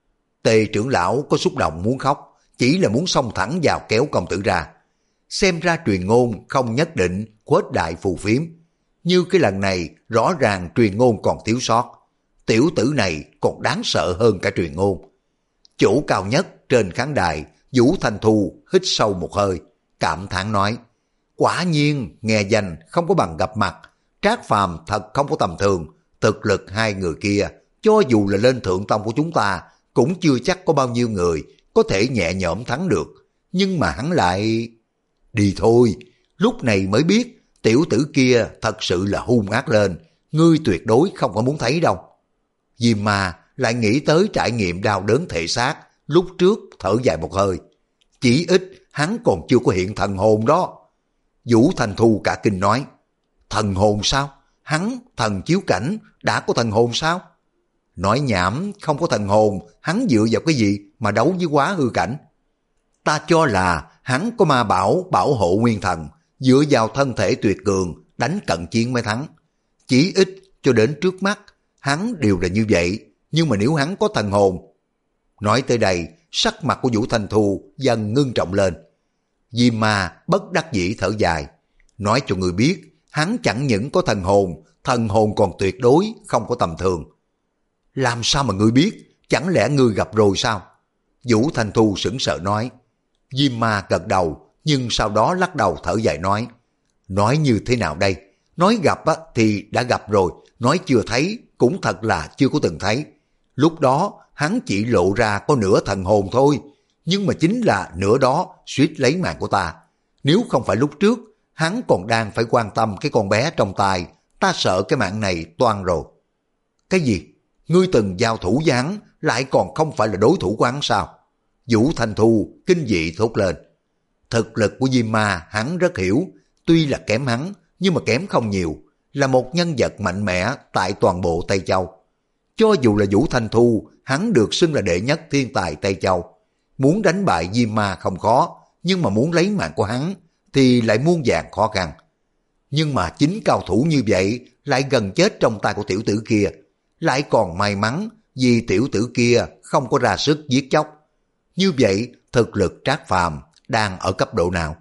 [SPEAKER 1] Tề trưởng lão có xúc động muốn khóc, chỉ là muốn xông thẳng vào kéo công tử ra. Xem ra truyền ngôn không nhất định khuếch đại phù phiếm. Như cái lần này rõ ràng truyền ngôn còn thiếu sót. Tiểu tử này còn đáng sợ hơn cả truyền ngôn. Chỗ cao nhất trên khán đài, Vũ Thanh Thu hít sâu một hơi, cảm thán nói, quả nhiên nghe danh không có bằng gặp mặt, Trác Phàm thật không có tầm thường, thực lực hai người kia, cho dù là lên thượng tông của chúng ta, cũng chưa chắc có bao nhiêu người có thể nhẹ nhõm thắng được, nhưng mà hắn lại... Đi thôi, lúc này mới biết tiểu tử kia thật sự là hung ác lên, ngươi tuyệt đối không có muốn thấy đâu. Diêm Ma lại nghĩ tới trải nghiệm đau đớn thể xác, lúc trước thở dài một hơi. Chỉ ít hắn còn chưa có hiện thần hồn đó. Vũ Thanh Thu cả kinh nói, thần hồn sao? Hắn thần chiếu cảnh đã có thần hồn sao? Nói nhảm, không có thần hồn, hắn dựa vào cái gì mà đấu với quá hư cảnh? Ta cho là hắn có ma bảo bảo hộ nguyên thần, dựa vào thân thể tuyệt cường, đánh cận chiến mới thắng. Chỉ ít cho đến trước mắt, hắn đều là như vậy, nhưng mà nếu hắn có thần hồn... Nói tới đây, sắc mặt của Vũ Thanh Thu dần ngưng trọng lên. Diêm Ma bất đắc dĩ thở dài, nói cho người biết, hắn chẳng những có thần hồn, thần hồn còn tuyệt đối không có tầm thường. Làm sao mà ngươi biết, chẳng lẽ ngươi gặp rồi sao? Vũ Thanh Thu sững sờ nói. Diêm Ma gật đầu, nhưng sau đó lắc đầu thở dài nói, nói như thế nào đây? Nói gặp á, thì đã gặp rồi, nói chưa thấy cũng thật là chưa có từng thấy. Lúc đó hắn chỉ lộ ra có nửa thần hồn thôi, nhưng mà chính là nửa đó suýt lấy mạng của ta. Nếu không phải lúc trước hắn còn đang phải quan tâm cái con bé trong tay, ta sợ cái mạng này toan rồi. Cái gì? Ngươi từng giao thủ với hắn lại còn không phải là đối thủ của hắn sao? Vũ Thanh Thu kinh dị thốt lên. Thực lực của Diêm Ma hắn rất hiểu, tuy là kém hắn nhưng mà kém không nhiều, là một nhân vật mạnh mẽ tại toàn bộ Tây Châu. Cho dù là Vũ Thanh Thu, hắn được xưng là đệ nhất thiên tài Tây Châu. Muốn đánh bại Diêm Ma không khó, nhưng mà muốn lấy mạng của hắn thì lại muôn vàn khó khăn. Nhưng mà chính cao thủ như vậy lại gần chết trong tay của tiểu tử kia, lại còn may mắn vì tiểu tử kia không có ra sức giết chóc. Như vậy thực lực Trác Phàm đang ở cấp độ nào?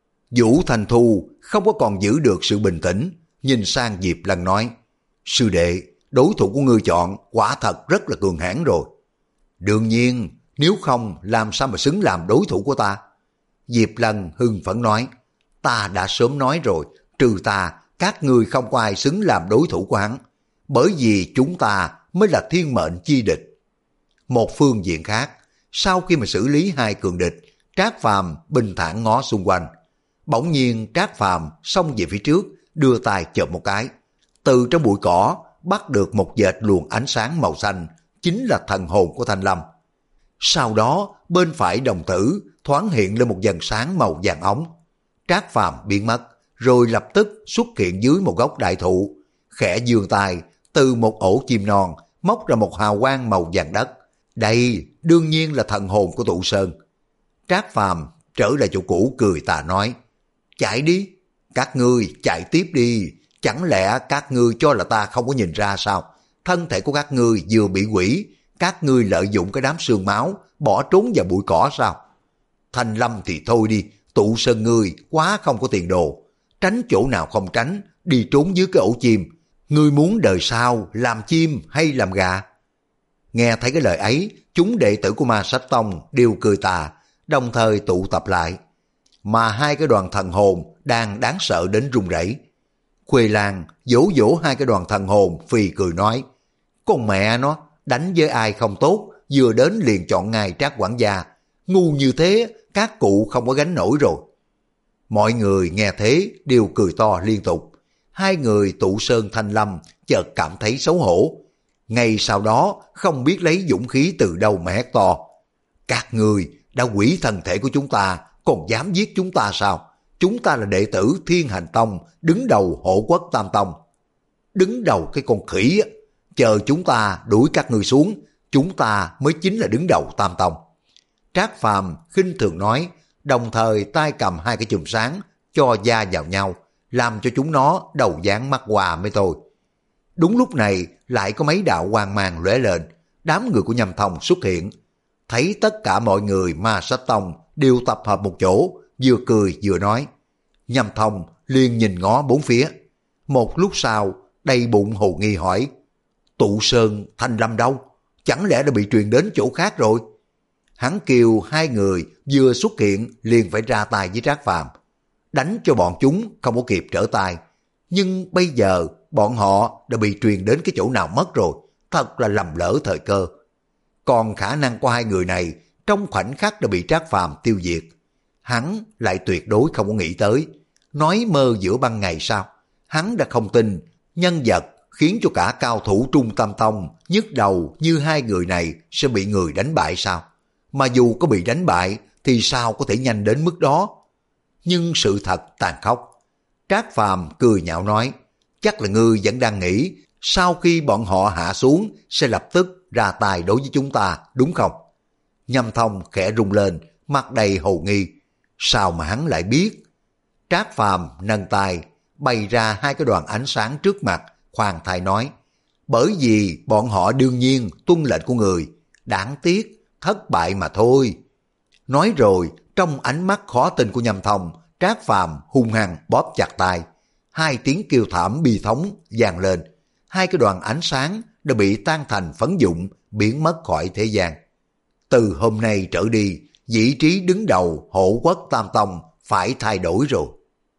[SPEAKER 1] Vũ Thành Thu không có còn giữ được sự bình tĩnh, nhìn sang Diệp Lân nói: sư đệ, đối thủ của ngươi chọn quả thật rất là cường hãn rồi. Đương nhiên, nếu không làm sao mà xứng làm đối thủ của ta? Diệp Lân hưng phấn nói: ta đã sớm nói rồi, trừ ta, các ngươi không có ai xứng làm đối thủ của hắn, bởi vì chúng ta mới là thiên mệnh chi địch. Một phương diện khác, sau khi mà xử lý hai cường địch, Trác Phàm bình thản ngó xung quanh. Bỗng nhiên Trác Phàm xông về phía trước, đưa tay chộp một cái. Từ trong bụi cỏ bắt được một vệt luồng ánh sáng màu xanh, chính là thần hồn của Thanh Lâm. Sau đó bên phải đồng tử thoáng hiện lên một dần sáng màu vàng óng. Trác Phàm biến mất, rồi lập tức xuất hiện dưới một gốc đại thụ, khẽ giương tay từ một ổ chim non móc ra một hào quang màu vàng đất. Đây đương nhiên là thần hồn của Tụ Sơn. Trác Phàm trở lại chỗ cũ cười tà nói: chạy đi, các ngươi chạy tiếp đi, chẳng lẽ các ngươi cho là ta không có nhìn ra sao? Thân thể của các ngươi vừa bị quỷ, các ngươi lợi dụng cái đám xương máu bỏ trốn vào bụi cỏ sao? Thanh Lâm thì thôi đi, Tụ Sơn ngươi quá không có tiền đồ, tránh chỗ nào không tránh, đi trốn dưới cái ổ chim. Ngươi muốn đời sau làm chim hay làm gà? Nghe thấy cái lời ấy, chúng đệ tử của Ma Sách Tông đều cười tà, đồng thời tụ tập lại. Mà hai cái đoàn thần hồn đang đáng sợ đến run rẩy. Khuê Lan vỗ vỗ hai cái đoàn thần hồn, phì cười nói: con mẹ nó, đánh với ai không tốt, vừa đến liền chọn ngài Trác quản gia, ngu như thế các cụ không có gánh nổi rồi. Mọi người nghe thế đều cười to liên tục. Hai người Tụ Sơn Thanh Lâm chợt cảm thấy xấu hổ. Ngay sau đó không biết lấy dũng khí từ đâu mà hét to: các người đã hủy thân thể của chúng ta, còn dám giết chúng ta sao? Chúng ta là đệ tử Thiên Hành Tông, đứng đầu Hộ Quốc Tam Tông. Đứng đầu cái con khỉ á, chờ chúng ta đuổi các ngươi xuống, chúng ta mới chính là đứng đầu Tam Tông. Trác Phàm khinh thường nói, đồng thời tay cầm hai cái chùm sáng cho da vào nhau, làm cho chúng nó đầu dáng mắt quà mới thôi. Đúng lúc này lại có mấy đạo quang mang lóe lên, đám người của Nhâm Thông xuất hiện. Thấy tất cả mọi người Ma Sách Tông đều tập hợp một chỗ, vừa cười vừa nói. Nhâm Thông liền nhìn ngó bốn phía. Một lúc sau, đầy bụng hồ nghi hỏi: Tụ Sơn Thanh Lâm đâu? Chẳng lẽ đã bị truyền đến chỗ khác rồi? Hắn kêu hai người vừa xuất hiện liền phải ra tay với Trác Phàm, đánh cho bọn chúng không có kịp trở tay. Nhưng bây giờ bọn họ đã bị truyền đến cái chỗ nào mất rồi, thật là lầm lỡ thời cơ. Còn khả năng của hai người này trong khoảnh khắc đã bị Trác Phàm tiêu diệt, hắn lại tuyệt đối không có nghĩ tới. Nói mơ giữa ban ngày sao? Hắn đã không tin nhân vật khiến cho cả cao thủ Trung Tam Tông nhức đầu như hai người này sẽ bị người đánh bại sao? Mà dù có bị đánh bại thì sao có thể nhanh đến mức đó? Nhưng sự thật tàn khốc. Trác Phàm cười nhạo nói, chắc là ngươi vẫn đang nghĩ sau khi bọn họ hạ xuống sẽ lập tức ra tay đối với chúng ta, đúng không? Nhâm Thông khẽ rung lên, mặt đầy hồ nghi. Sao mà hắn lại biết? Trác Phàm nâng tay bày ra hai cái đoàn ánh sáng trước mặt, khoan thai nói, bởi vì bọn họ đương nhiên tuân lệnh của người, đáng tiếc thất bại mà thôi. Nói rồi, trong ánh mắt khó tin của Nhâm Thông, Trác Phàm hung hăng bóp chặt tay. Hai tiếng kêu thảm bi thống vang lên. Hai cái đoàn ánh sáng đã bị tan thành phấn vụn, biến mất khỏi thế gian. Từ hôm nay trở đi, vị trí đứng đầu Hộ Quốc Tam Tông phải thay đổi rồi.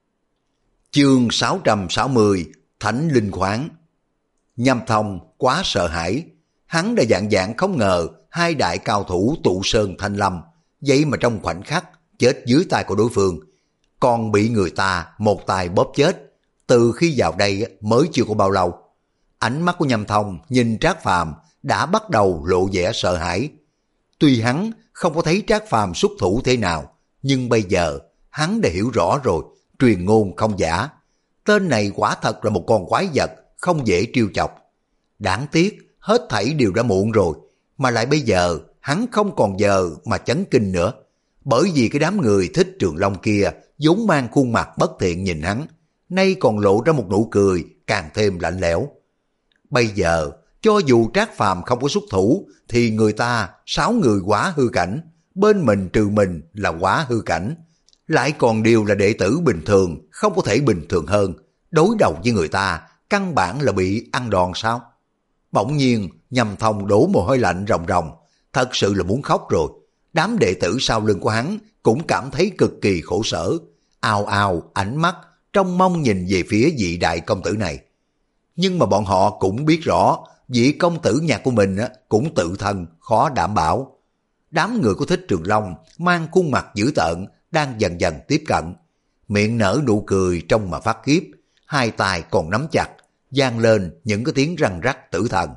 [SPEAKER 1] Chương sáu trăm sáu mươi, Thánh Linh Khoáng. Nhâm Thông quá sợ hãi. Hắn đã dạng dạng không ngờ hai đại cao thủ Tụ Sơn Thanh Lâm, vậy mà trong khoảnh khắc chết dưới tay của đối phương, còn bị người ta một tay bóp chết. Từ khi vào đây mới chưa có bao lâu. Ánh mắt của Nhâm Thông nhìn Trác Phàm đã bắt đầu lộ vẻ sợ hãi. Tuy hắn không có thấy Trác Phàm xuất thủ thế nào, nhưng bây giờ hắn đã hiểu rõ rồi, truyền ngôn không giả. Tên này quả thật là một con quái vật, không dễ trêu chọc. Đáng tiếc, hết thảy đều đã muộn rồi, mà lại bây giờ hắn không còn giờ mà chấn kinh nữa. Bởi vì cái đám người thích Trường Long kia vốn mang khuôn mặt bất thiện nhìn hắn, nay còn lộ ra một nụ cười càng thêm lạnh lẽo. Bây giờ, cho dù Trác Phàm không có xuất thủ, thì người ta sáu người quá hư cảnh, bên mình trừ mình là quá hư cảnh, lại còn đều là đệ tử bình thường, không có thể bình thường hơn. Đối đầu với người ta, căn bản là bị ăn đòn sao? Bỗng nhiên, Nhâm Thông đổ mồ hôi lạnh ròng ròng, thật sự là muốn khóc rồi. Đám đệ tử sau lưng của hắn cũng cảm thấy cực kỳ khổ sở, ào ào ánh mắt trông mong nhìn về phía vị đại công tử này. Nhưng mà bọn họ cũng biết rõ, vị công tử nhà của mình cũng tự thân khó đảm bảo. Đám người của Thích Trường Long mang khuôn mặt dữ tợn đang dần dần tiếp cận, miệng nở nụ cười trong mà phát khiếp, hai tay còn nắm chặt, vang lên những cái tiếng răng rắc tử thần.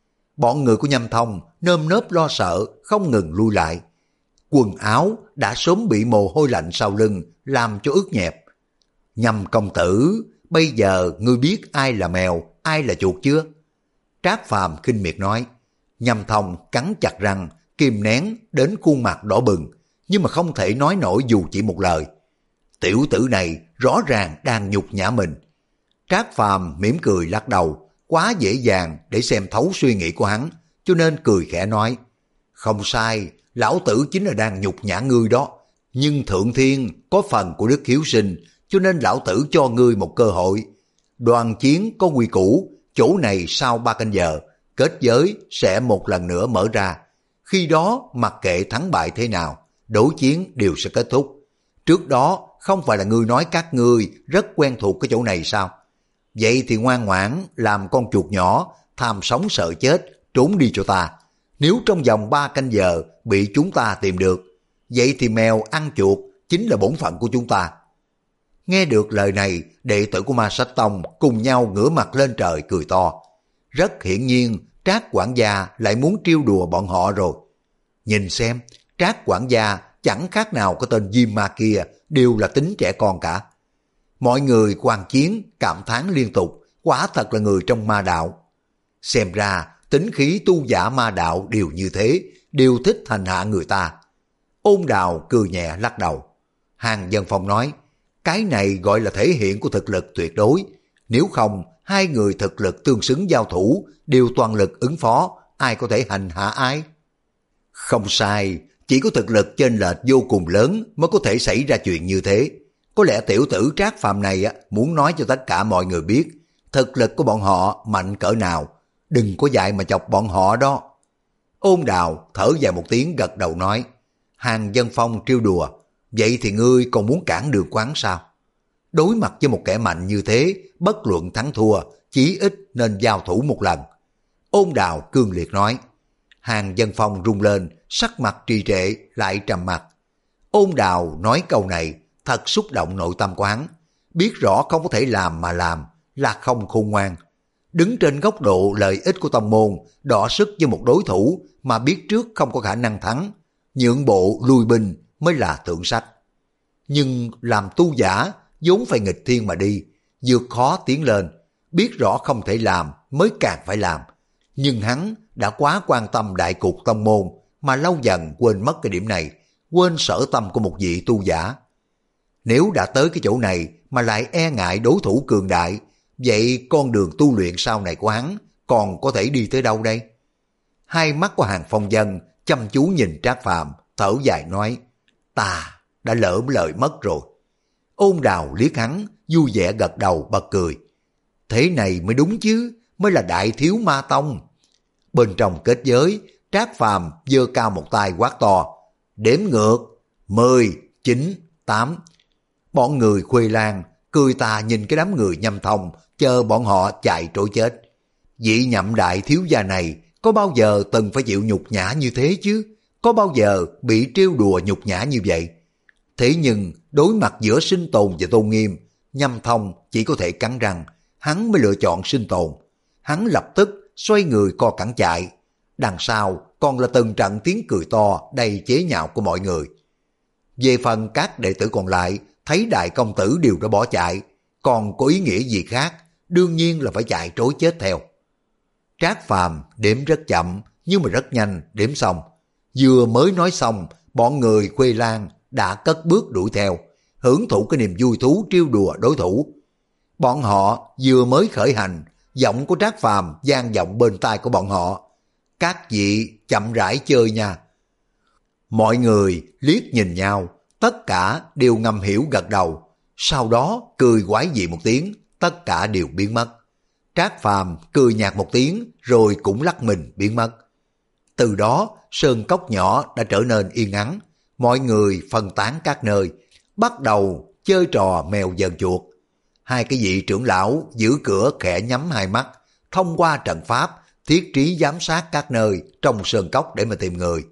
[SPEAKER 1] Bọn người của Nhâm Thông nơm nớp lo sợ không ngừng lui lại. Quần áo đã sớm bị mồ hôi lạnh sau lưng làm cho ướt nhẹp. Nhâm công tử, bây giờ ngươi biết ai là mèo, ai là chuột chưa? Trác Phàm khinh miệt nói. Nhâm Thông cắn chặt răng, kìm nén đến khuôn mặt đỏ bừng, nhưng mà không thể nói nổi dù chỉ một lời. Tiểu tử này rõ ràng đang nhục nhã mình. Trác Phàm mỉm cười lắc đầu, quá dễ dàng để xem thấu suy nghĩ của hắn, cho nên cười khẽ nói. Không sai, lão tử chính là đang nhục nhã ngươi đó, nhưng Thượng Thiên có phần của đức hiếu sinh, cho nên lão tử cho ngươi một cơ hội. Đoàn chiến có quy củ, chỗ này sau ba canh giờ, kết giới sẽ một lần nữa mở ra. Khi đó mặc kệ thắng bại thế nào, đối chiến đều sẽ kết thúc. Trước đó không phải là ngươi nói các ngươi rất quen thuộc cái chỗ này sao? Vậy thì ngoan ngoãn làm con chuột nhỏ, tham sống sợ chết, trốn đi cho ta. Nếu trong vòng ba canh giờ bị chúng ta tìm được, vậy thì mèo ăn chuột chính là bổn phận của chúng ta. Nghe được lời này, đệ tử của Ma Sách Tông cùng nhau ngửa mặt lên trời cười to. Rất hiển nhiên, Trác quản gia lại muốn trêu đùa bọn họ rồi. Nhìn xem, Trác quản gia chẳng khác nào cái tên Diêm Ma kia, đều là tính trẻ con cả. Mọi người quan chiến, cảm thán liên tục, quả thật là người trong ma đạo. Xem ra, tính khí tu giả ma đạo đều như thế, đều thích hành hạ người ta. Ôn Đào cười nhẹ lắc đầu. Hàng Dân Phong nói, cái này gọi là thể hiện của thực lực tuyệt đối. Nếu không, hai người thực lực tương xứng giao thủ, đều toàn lực ứng phó, ai có thể hành hạ ai? Không sai, chỉ có thực lực chênh lệch vô cùng lớn mới có thể xảy ra chuyện như thế. Có lẽ tiểu tử Trác Phàm này muốn nói cho tất cả mọi người biết, thực lực của bọn họ mạnh cỡ nào, đừng có dại mà chọc bọn họ đó. Ôn Đào thở dài một tiếng gật đầu nói, Hàng Dân Phong trêu đùa, vậy thì ngươi còn muốn cản đường quán sao? Đối mặt với một kẻ mạnh như thế, bất luận thắng thua, chí ít nên giao thủ một lần. Ôn Đào cương liệt nói. Hàng Dân Phong rung lên, sắc mặt trì trệ, lại trầm mặt. Ôn Đào nói câu này, thật xúc động nội tâm của hắn. Biết rõ không có thể làm mà làm, là không khôn ngoan. Đứng trên góc độ lợi ích của tông môn, đọ sức với một đối thủ mà biết trước không có khả năng thắng, nhượng bộ lui binh mới là thượng sách. Nhưng làm tu giả, vốn phải nghịch thiên mà đi, vượt khó tiến lên, biết rõ không thể làm mới càng phải làm. Nhưng hắn đã quá quan tâm đại cục tông môn mà lâu dần quên mất cái điểm này, quên sở tâm của một vị tu giả. Nếu đã tới cái chỗ này mà lại e ngại đối thủ cường đại, vậy con đường tu luyện sau này của hắn còn có thể đi tới đâu đây? Hai mắt của Hàng Phong Dân chăm chú nhìn Trác Phàm, thở dài nói, ta đã lỡ lời mất rồi. Ôn Đào liếc hắn, vui vẻ gật đầu bật cười. Thế này mới đúng chứ, mới là đại thiếu ma tông. Bên trong kết giới, Trác Phàm giơ cao một tay quát to, đếm ngược, mười, chín, tám. Bọn người Khuê Lan cười tà nhìn cái đám người Nhâm Thông, chờ bọn họ chạy trối chết. Vị Nhậm đại thiếu gia này có bao giờ từng phải chịu nhục nhã như thế chứ? Có bao giờ bị trêu đùa nhục nhã như vậy? Thế nhưng đối mặt giữa sinh tồn và tôn nghiêm, Nhâm Thông chỉ có thể cắn răng, hắn mới lựa chọn sinh tồn. Hắn lập tức xoay người co cẳng chạy. Đằng sau còn là từng trận tiếng cười to đầy chế nhạo của mọi người. Về phần các đệ tử còn lại, thấy đại công tử đều đã bỏ chạy, còn có ý nghĩa gì khác, đương nhiên là phải chạy trối chết theo. Trác Phàm đếm rất chậm, nhưng mà rất nhanh đếm xong. Vừa mới nói xong, bọn người Khuê Lan đã cất bước đuổi theo, hưởng thụ cái niềm vui thú trêu đùa đối thủ. Bọn họ vừa mới khởi hành, giọng của Trác Phàm vang vọng bên tai của bọn họ. Các vị chậm rãi chơi nha. Mọi người liếc nhìn nhau, tất cả đều ngầm hiểu gật đầu. Sau đó cười quái dị một tiếng, tất cả đều biến mất. Trác Phàm cười nhạt một tiếng rồi cũng lắc mình biến mất. Từ đó sơn cốc nhỏ đã trở nên yên ắng, mọi người phân tán các nơi, bắt đầu chơi trò mèo dần chuột. Hai cái vị trưởng lão giữ cửa khẽ nhắm hai mắt, thông qua trận pháp thiết trí giám sát các nơi trong sơn cốc để mà tìm người.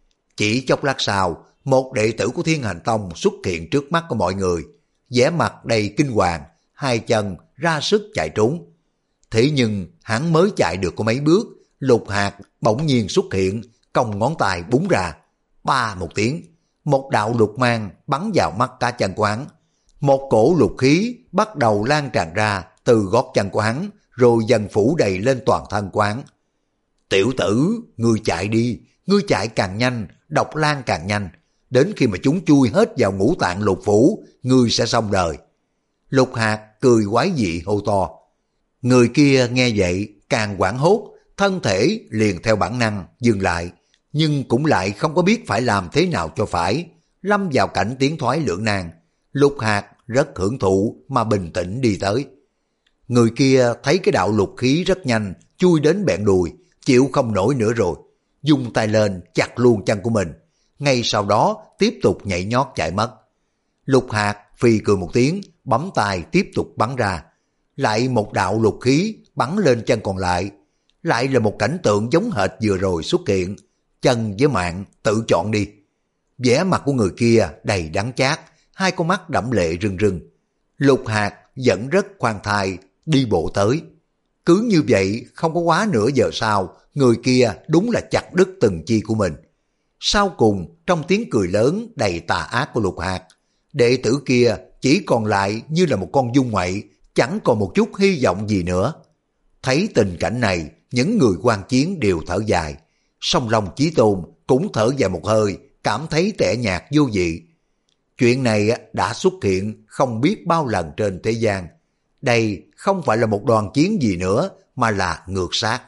[SPEAKER 1] Chỉ chốc lát sau, một đệ tử của Thiên Hành Tông xuất hiện trước mắt của mọi người, vẻ mặt đầy kinh hoàng, hai chân ra sức chạy trốn. Thế nhưng hắn mới chạy được có mấy bước, Lục Hạt bỗng nhiên xuất hiện, cong ngón tay búng ra, ba một tiếng, một đạo lục mang bắn vào mắt cá chân của hắn. Một cổ lục khí bắt đầu lan tràn ra từ gót chân của hắn, rồi dần phủ đầy lên toàn thân của hắn. Tiểu tử, ngươi chạy đi, ngươi chạy càng nhanh, độc lan càng nhanh, đến khi mà chúng chui hết vào ngũ tạng lục phủ, ngươi sẽ xong đời. Lục Hạt cười quái dị hô to. Người kia nghe vậy càng hoảng hốt, thân thể liền theo bản năng dừng lại, nhưng cũng lại không có biết phải làm thế nào cho phải, lâm vào cảnh tiến thoái lưỡng nan. Lục Hạt rất hưởng thụ mà bình tĩnh đi tới. Người kia thấy cái đạo lục khí rất nhanh chui đến bẹn đùi, chịu không nổi nữa rồi, dùng tay lên chặt luôn chân của mình, ngay sau đó tiếp tục nhảy nhót chạy mất. Lục Hạt phì cười một tiếng, bấm tay tiếp tục bắn ra, lại một đạo lục khí bắn lên chân còn lại, lại là một cảnh tượng giống hệt vừa rồi xuất hiện, chân với mạng tự chọn đi. Vẻ mặt của người kia đầy đắng chát, hai con mắt đẫm lệ rưng rưng. Lục Hạt vẫn rất khoan thai đi bộ tới. Cứ như vậy không có quá nửa giờ sau, người kia đúng là chặt đứt từng chi của mình. Sau cùng trong tiếng cười lớn đầy tà ác của Lục Hạt, đệ tử kia chỉ còn lại như là một con giun ngoại, chẳng còn một chút hy vọng gì nữa. Thấy tình cảnh này, những người quan chiến đều thở dài, song Long Chí Tôn cũng thở dài một hơi, cảm thấy tẻ nhạt vô vị. Chuyện này đã xuất hiện không biết bao lần trên thế gian. Đây không phải là một đoàn chiến gì nữa, mà là ngược sát.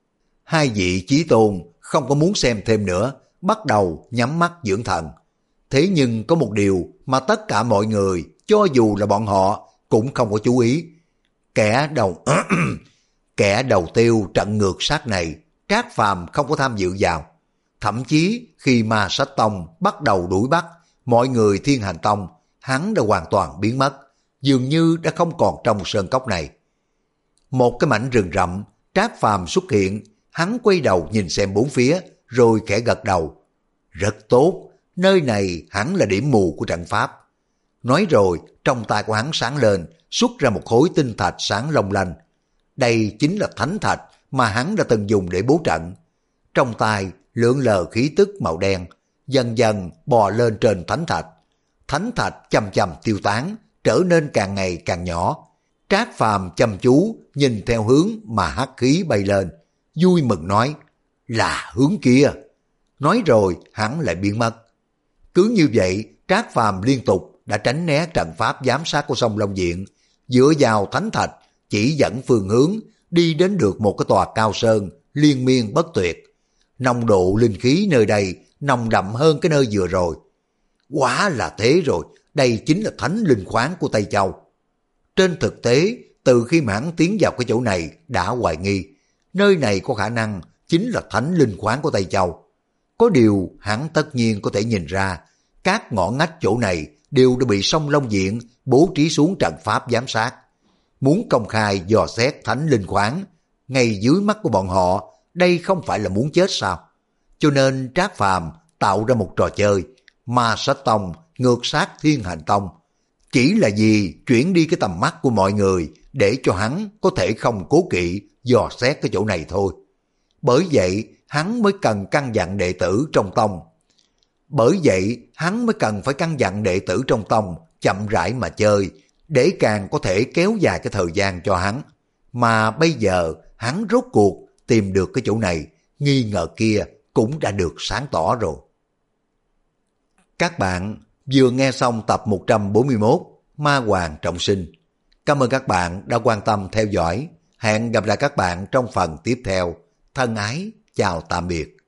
[SPEAKER 1] Hai vị Chí Tôn không có muốn xem thêm nữa, bắt đầu nhắm mắt dưỡng thần. Thế nhưng có một điều mà tất cả mọi người, cho dù là bọn họ, cũng không có chú ý. Kẻ đầu kẻ đầu tiêu trận ngược sát này, Trác Phàm không có tham dự vào. Thậm chí khi Ma Sách Tông bắt đầu đuổi bắt mọi người Thiên Hành Tông, hắn đã hoàn toàn biến mất, dường như đã không còn trong sơn cốc này. Một cái mảnh rừng rậm, Trác Phàm xuất hiện, hắn quay đầu nhìn xem bốn phía, rồi khẽ gật đầu. Rất tốt, nơi này hẳn là điểm mù của trận pháp. Nói rồi, trong tay của hắn sáng lên, xuất ra một khối tinh thạch sáng long lanh. Đây chính là thánh thạch mà hắn đã từng dùng để bố trận. Trong tay lượn lờ khí tức màu đen, dần dần bò lên trên thánh thạch. Thánh thạch chậm chậm tiêu tán, trở nên càng ngày càng nhỏ. Trác Phàm chăm chú nhìn theo hướng mà hắc khí bay lên, vui mừng nói, là hướng kia. Nói rồi hắn lại biến mất. Cứ như vậy, Trác Phàm liên tục đã tránh né trận pháp giám sát của sông Long Diện, dựa vào thánh thạch chỉ dẫn phương hướng, đi đến được một cái tòa cao sơn liên miên bất tuyệt. Nồng độ linh khí nơi đây nồng đậm hơn cái nơi vừa rồi. Quả là thế rồi, đây chính là thánh linh khoáng của Tây Châu. Trên thực tế, từ khi mà hắn tiến vào cái chỗ này đã hoài nghi, nơi này có khả năng chính là thánh linh khoáng của Tây Châu. Có điều hắn tất nhiên có thể nhìn ra, các ngõ ngách chỗ này đều đã bị sông Long Diện bố trí xuống trận pháp giám sát. Muốn công khai dò xét thánh linh khoáng, ngay dưới mắt của bọn họ, đây không phải là muốn chết sao? Cho nên Trác Phàm tạo ra một trò chơi, Ma Sách Tông ngược sát Thiên Hành Tông, chỉ là vì chuyển đi cái tầm mắt của mọi người để cho hắn có thể không cố kỵ dò xét cái chỗ này thôi. Bởi vậy hắn mới cần căn dặn đệ tử trong tông. Bởi vậy hắn mới cần phải căn dặn đệ tử trong tông chậm rãi mà chơi, để càng có thể kéo dài cái thời gian cho hắn. Mà bây giờ hắn rốt cuộc tìm được cái chỗ này, nghi ngờ kia cũng đã được sáng tỏ rồi. Các bạn vừa nghe xong tập một trăm bốn mươi mốt Ma Hoàng Trọng Sinh. Cảm ơn các bạn đã quan tâm theo dõi. Hẹn gặp lại các bạn trong phần tiếp theo. Thân ái, chào tạm biệt.